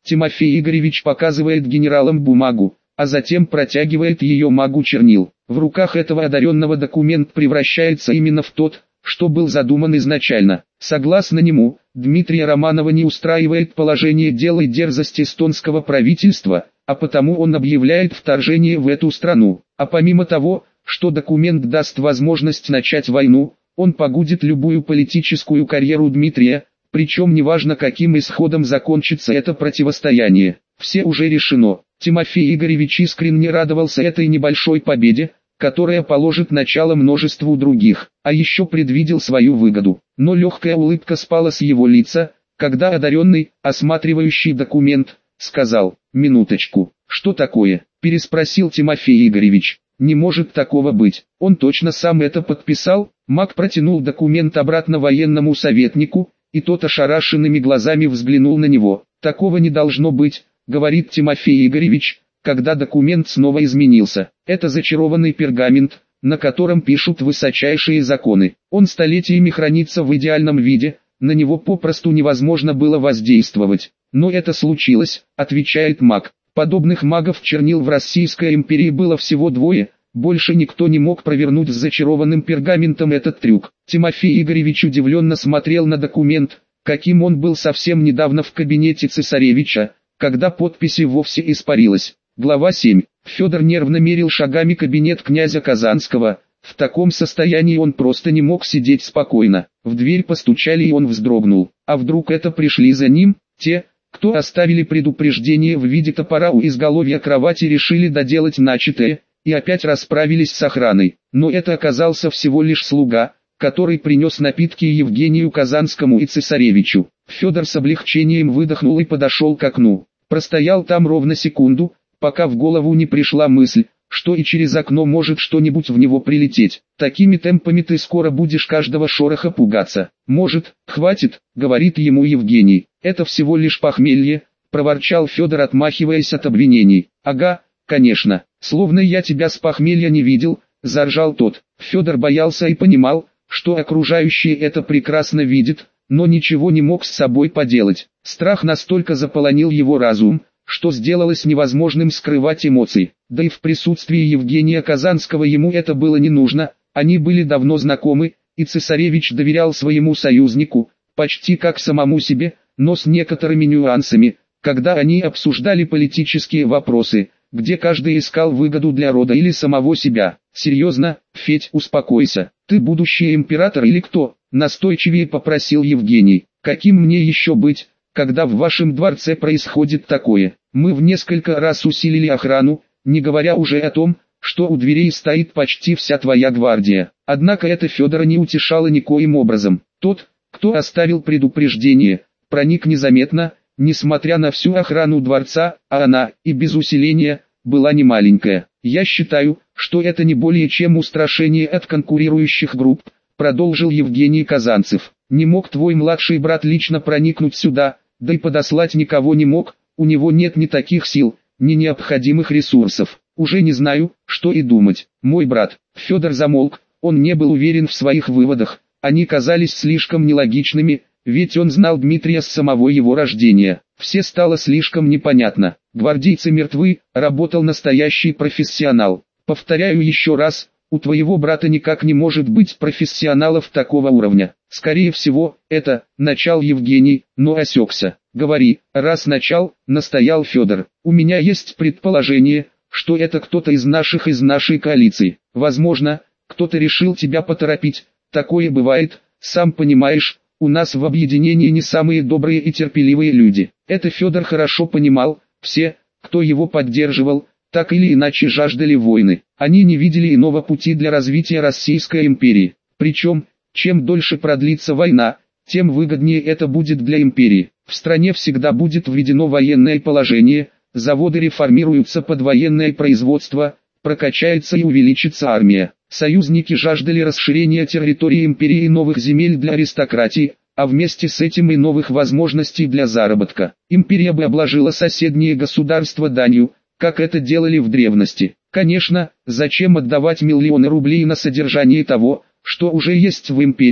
Тимофей Игоревич показывает генералам бумагу, а затем протягивает ее магу чернил. В руках этого одаренного документ превращается именно в тот, что был задуман изначально. Согласно нему, Дмитрия Романова не устраивает положение дел и дерзость эстонского правительства, а потому он объявляет вторжение в эту страну. А помимо того, что документ даст возможность начать войну, он погубит любую политическую карьеру Дмитрия, причем неважно каким исходом закончится это противостояние. Все уже решено. Тимофей Игоревич искренне радовался этой небольшой победе, которая положит начало множеству других, а еще предвидел свою выгоду. Но легкая улыбка спала с его лица, когда одаренный, осматривающий документ, сказал: «Минуточку, что такое?» – переспросил Тимофей Игоревич. «Не может такого быть, он точно сам это подписал». Маг протянул документ обратно военному советнику, и тот ошарашенными глазами взглянул на него. «Такого не должно быть», — говорит Тимофей Игоревич, когда документ снова изменился. «Это зачарованный пергамент, на котором пишут высочайшие законы. Он столетиями хранится в идеальном виде, на него попросту невозможно было воздействовать. Но это случилось», — отвечает маг. «Подобных магов чернил в Российской империи было всего двое». Больше никто не мог провернуть с зачарованным пергаментом этот трюк. Тимофей Игоревич удивленно смотрел на документ, каким он был совсем недавно в кабинете цесаревича, когда подпись вовсе испарилась. Глава 7. Федор нервно мерил шагами кабинет князя Казанского. В таком состоянии он просто не мог сидеть спокойно. В дверь постучали, и он вздрогнул. А вдруг это пришли за ним? Те, кто оставили предупреждение в виде топора у изголовья кровати, решили доделать начатое и опять расправились с охраной. Но это оказался всего лишь слуга, который принес напитки Евгению Казанскому и цесаревичу. Федор с облегчением выдохнул и подошел к окну. Простоял там ровно секунду, пока в голову не пришла мысль, что и через окно может что-нибудь в него прилететь. «Такими темпами ты скоро будешь каждого шороха пугаться». «Может, хватит», — говорит ему Евгений. «Это всего лишь похмелье», — проворчал Федор, отмахиваясь от обвинений. «Ага, конечно, словно я тебя с похмелья не видел», — заржал тот. Федор боялся и понимал, что окружающие это прекрасно видят, но ничего не мог с собой поделать. Страх настолько заполонил его разум, что сделалось невозможным скрывать эмоций. Да и в присутствии Евгения Казанского ему это было не нужно, они были давно знакомы, и цесаревич доверял своему союзнику, почти как самому себе, но с некоторыми нюансами, когда они обсуждали политические вопросы, где каждый искал выгоду для рода или самого себя. «Серьезно, Федь, успокойся, ты будущий император или кто?» — настойчивее попросил Евгений. «Каким мне еще быть, когда в вашем дворце происходит такое? Мы в несколько раз усилили охрану, не говоря уже о том, что у дверей стоит почти вся твоя гвардия». Однако это Федора не утешало никоим образом. Тот, кто оставил предупреждение, проник незаметно, несмотря на всю охрану дворца, а она, и без усиления, была немаленькая. «Я считаю, что это не более чем устрашение от конкурирующих групп», продолжил Евгений Казанцев. «Не мог твой младший брат лично проникнуть сюда, да и подослать никого не мог, у него нет ни таких сил, ни необходимых ресурсов. Уже не знаю, что и думать. Мой брат». Федор замолк, он не был уверен в своих выводах, они казались слишком нелогичными, ведь он знал Дмитрия с самого его рождения. Все стало слишком непонятно. «Гвардейцы мертвы», работал настоящий профессионал. «Повторяю еще раз, у твоего брата никак не может быть профессионалов такого уровня». «Скорее всего, это», начал Евгений, но осекся. «Говори, раз начал», настоял Федор. «У меня есть предположение, что это кто-то из нашей коалиции. Возможно, кто-то решил тебя поторопить, такое бывает, сам понимаешь». У нас в объединении не самые добрые и терпеливые люди. Это Федор хорошо понимал, все, кто его поддерживал, так или иначе жаждали войны. Они не видели иного пути для развития Российской империи. Причем, чем дольше продлится война, тем выгоднее это будет для империи. В стране всегда будет введено военное положение, заводы реформируются под военное производство, прокачается и увеличится армия. Союзники жаждали расширения территории империи и новых земель для аристократии, а вместе с этим и новых возможностей для заработка. Империя бы обложила соседние государства данью, как это делали в древности. Конечно, зачем отдавать миллионы рублей на содержание того, что уже есть в империи,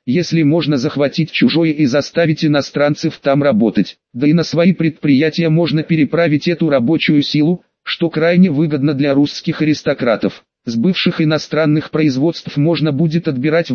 если можно захватить чужое и заставить иностранцев там работать. Да и на свои предприятия можно переправить эту рабочую силу, что крайне выгодно для русских аристократов. С бывших иностранных производств можно будет отбирать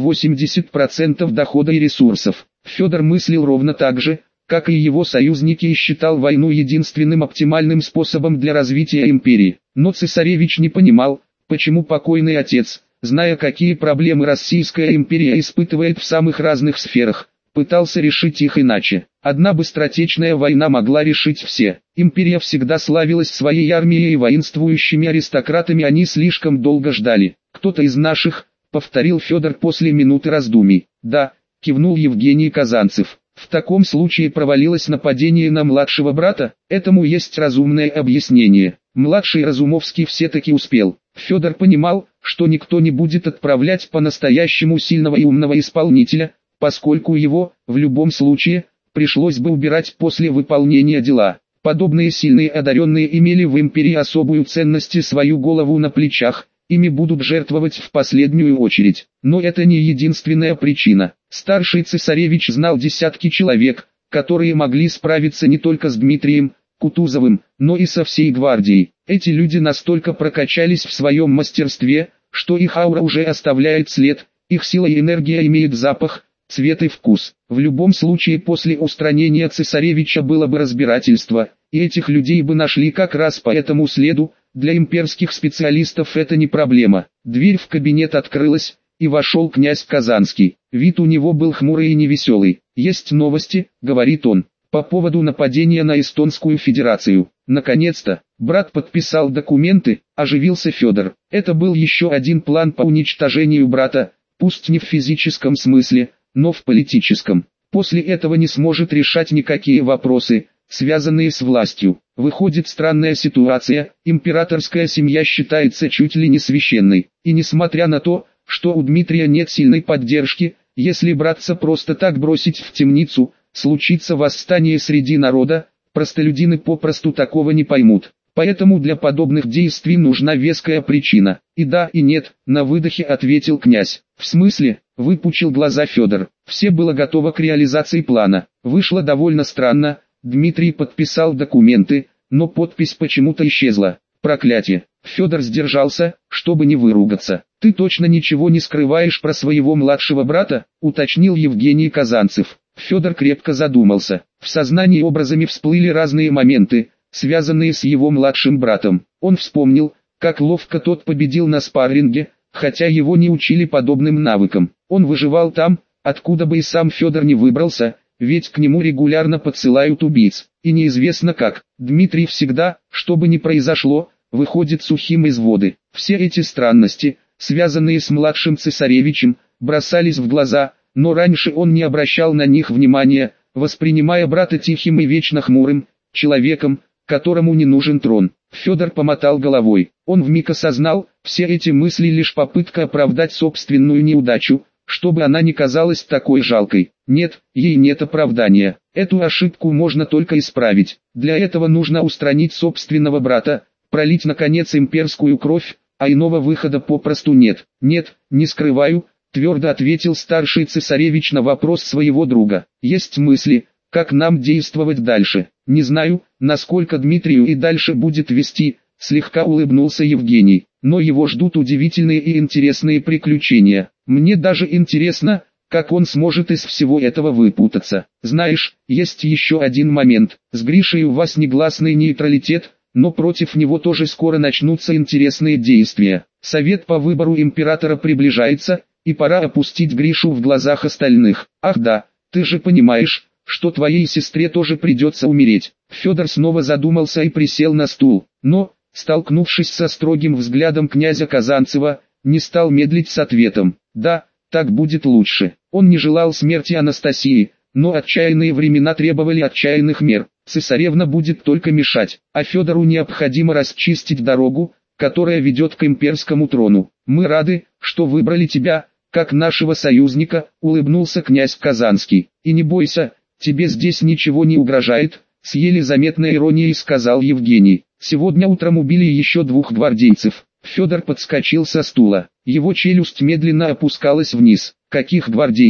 80% дохода и ресурсов. Федор мыслил ровно так же, как и его союзники, и считал войну единственным оптимальным способом для развития империи. Но цесаревич не понимал, почему покойный отец, зная, какие проблемы Российская империя испытывает в самых разных сферах, пытался решить их иначе. Одна быстротечная война могла решить все. Империя всегда славилась своей армией и воинствующими аристократами, они слишком долго ждали. «Кто-то из наших», — повторил Федор после минуты раздумий. «Да», — кивнул Евгений Казанцев. «В таком случае провалилось нападение на младшего брата? Этому есть разумное объяснение. Младший Разумовский все-таки успел». Федор понимал, что никто не будет отправлять по-настоящему сильного и умного исполнителя, поскольку его, в любом случае, пришлось бы убирать после выполнения дела. Подобные сильные одаренные имели в империи особую ценность и свою голову на плечах, ими будут жертвовать в последнюю очередь. Но это не единственная причина. Старший цесаревич знал десятки человек, которые могли справиться не только с Дмитрием Кутузовым, но и со всей гвардией. Эти люди настолько прокачались в своем мастерстве, что их аура уже оставляет след, их сила и энергия имеют запах, цвет и вкус. В любом случае после устранения цесаревича было бы разбирательство, и этих людей бы нашли как раз по этому следу. Для имперских специалистов это не проблема. Дверь в кабинет открылась, и вошел князь Казанский. Вид у него был хмурый и невеселый. «Есть новости», — говорит он, — «по поводу нападения на Эстонскую Федерацию». Наконец-то, брат подписал документы, оживился Федор. Это был еще один план по уничтожению брата, пусть не в физическом смысле, но в политическом. После этого не сможет решать никакие вопросы, связанные с властью. Выходит странная ситуация, императорская семья считается чуть ли не священной. И несмотря на то, что у Дмитрия нет сильной поддержки, если братца просто так бросить в темницу, случится восстание среди народа, простолюдины попросту такого не поймут. Поэтому для подобных действий нужна веская причина. И да, и нет, на выдохе ответил князь. В смысле? Выпучил глаза Федор. Все было готово к реализации плана. Вышло довольно странно. Дмитрий подписал документы, но подпись почему-то исчезла. Проклятие. Федор сдержался, чтобы не выругаться. «Ты точно ничего не скрываешь про своего младшего брата?» — уточнил Евгений Казанцев. Федор крепко задумался. В сознании образами всплыли разные моменты, связанные с его младшим братом. Он вспомнил, как ловко тот победил на спарринге, хотя его не учили подобным навыкам. Он выживал там, откуда бы и сам Федор не выбрался, ведь к нему регулярно подсылают убийц. И неизвестно как, Дмитрий всегда, что бы ни произошло, выходит сухим из воды. Все эти странности, связанные с младшим цесаревичем, бросались в глаза, но раньше он не обращал на них внимания, воспринимая брата тихим и вечно хмурым человеком, которому не нужен трон. Федор помотал головой. Он вмиг осознал, все эти мысли лишь попытка оправдать собственную неудачу, чтобы она не казалась такой жалкой. Нет, ей нет оправдания. Эту ошибку можно только исправить. Для этого нужно устранить собственного брата, пролить наконец имперскую кровь, а иного выхода попросту нет. «Нет, не скрываю», — твердо ответил старший цесаревич на вопрос своего друга. «Есть мысли, как нам действовать дальше. Не знаю, насколько Дмитрию и дальше будет вести», — слегка улыбнулся Евгений. «Но его ждут удивительные и интересные приключения. Мне даже интересно, как он сможет из всего этого выпутаться. Знаешь, есть еще один момент. С Гришей у вас негласный нейтралитет, но против него тоже скоро начнутся интересные действия. Совет по выбору императора приближается, и пора опустить Гришу в глазах остальных. Ах да, ты же понимаешь, что твоей сестре тоже придется умереть». Федор снова задумался и присел на стул, но, столкнувшись со строгим взглядом князя Казанцева, не стал медлить с ответом. «Да, так будет лучше». Он не желал смерти Анастасии, но отчаянные времена требовали отчаянных мер. Цесаревна будет только мешать, а Федору необходимо расчистить дорогу, которая ведет к имперскому трону. «Мы рады, что выбрали тебя, как нашего союзника», — улыбнулся князь Казанский. «И не бойся, тебе здесь ничего не угрожает», — с еле заметной иронией сказал Евгений. «Сегодня утром убили еще 2 гвардейцев». Федор подскочил со стула. Его челюсть медленно опускалась вниз. «Каких гвардейцев?»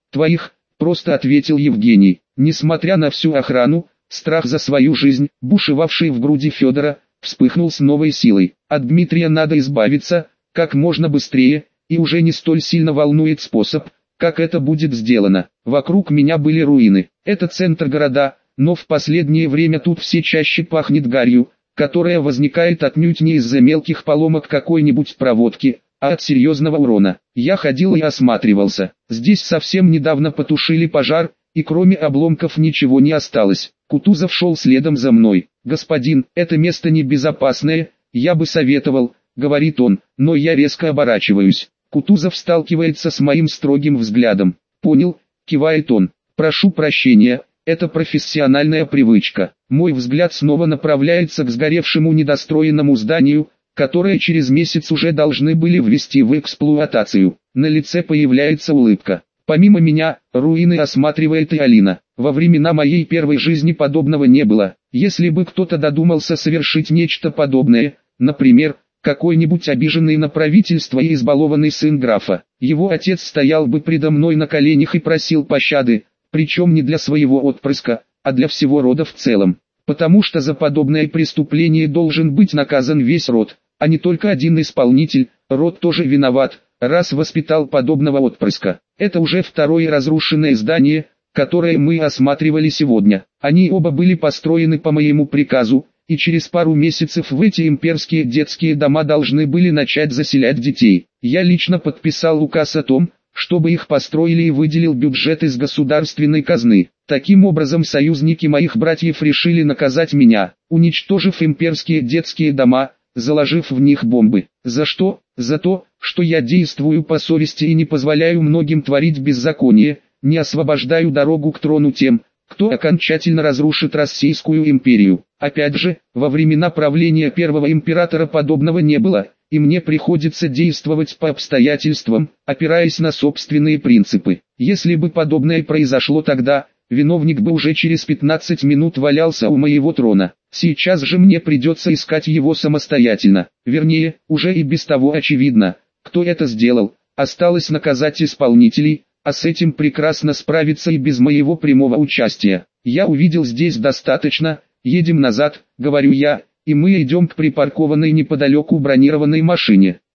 Твоих, просто ответил Евгений. Несмотря на всю охрану, страх за свою жизнь, бушевавший в груди Федора, вспыхнул с новой силой. От Дмитрия надо избавиться, как можно быстрее, и уже не столь сильно волнует способ, как это будет сделано. Вокруг меня были руины. Это центр города, но в последнее время тут все чаще пахнет гарью, которая возникает отнюдь не из-за мелких поломок какой-нибудь проводки, а от серьезного урона. Я ходил и осматривался. Здесь совсем недавно потушили пожар, и кроме обломков ничего не осталось. Кутузов шел следом за мной. «Господин, это место небезопасное, я бы советовал», — говорит он, но я резко оборачиваюсь. Кутузов сталкивается с моим строгим взглядом. «Понял», — кивает он. «Прошу прощения, это профессиональная привычка». Мой взгляд снова направляется к сгоревшему недостроенному зданию, которое через месяц уже должны были ввести в эксплуатацию. На лице появляется улыбка. Помимо меня, руины осматривает и Алина. Во времена моей первой жизни подобного не было. Если бы кто-то додумался совершить нечто подобное, например, какой-нибудь обиженный на правительство и избалованный сын графа, его отец стоял бы предо мной на коленях и просил пощады, причем не для своего отпрыска, а для всего рода в целом. Потому что за подобное преступление должен быть наказан весь род, а не только один исполнитель. Род тоже виноват, раз воспитал подобного отпрыска. Это уже второе разрушенное здание, которое мы осматривали сегодня. Они оба были построены по моему приказу, и через пару месяцев в эти имперские детские дома должны были начать заселять детей. Я лично подписал указ о том, чтобы их построили, и выделил бюджет из государственной казны. Таким образом союзники моих братьев решили наказать меня, уничтожив имперские детские дома, заложив в них бомбы. За что? За то, что я действую по совести и не позволяю многим творить беззаконие, не освобождаю дорогу к трону тем, кто окончательно разрушит Российскую империю. Опять же, во времена правления первого императора подобного не было, и мне приходится действовать по обстоятельствам, опираясь на собственные принципы. Если бы подобное произошло тогда, виновник бы уже через 15 минут валялся у моего трона. Сейчас же мне придется искать его самостоятельно. Вернее, уже и без того очевидно, кто это сделал. Осталось наказать исполнителей, а с этим прекрасно справиться и без моего прямого участия. Я увидел здесь достаточно, едем назад, говорю я, и мы идем к припаркованной неподалеку бронированной машине.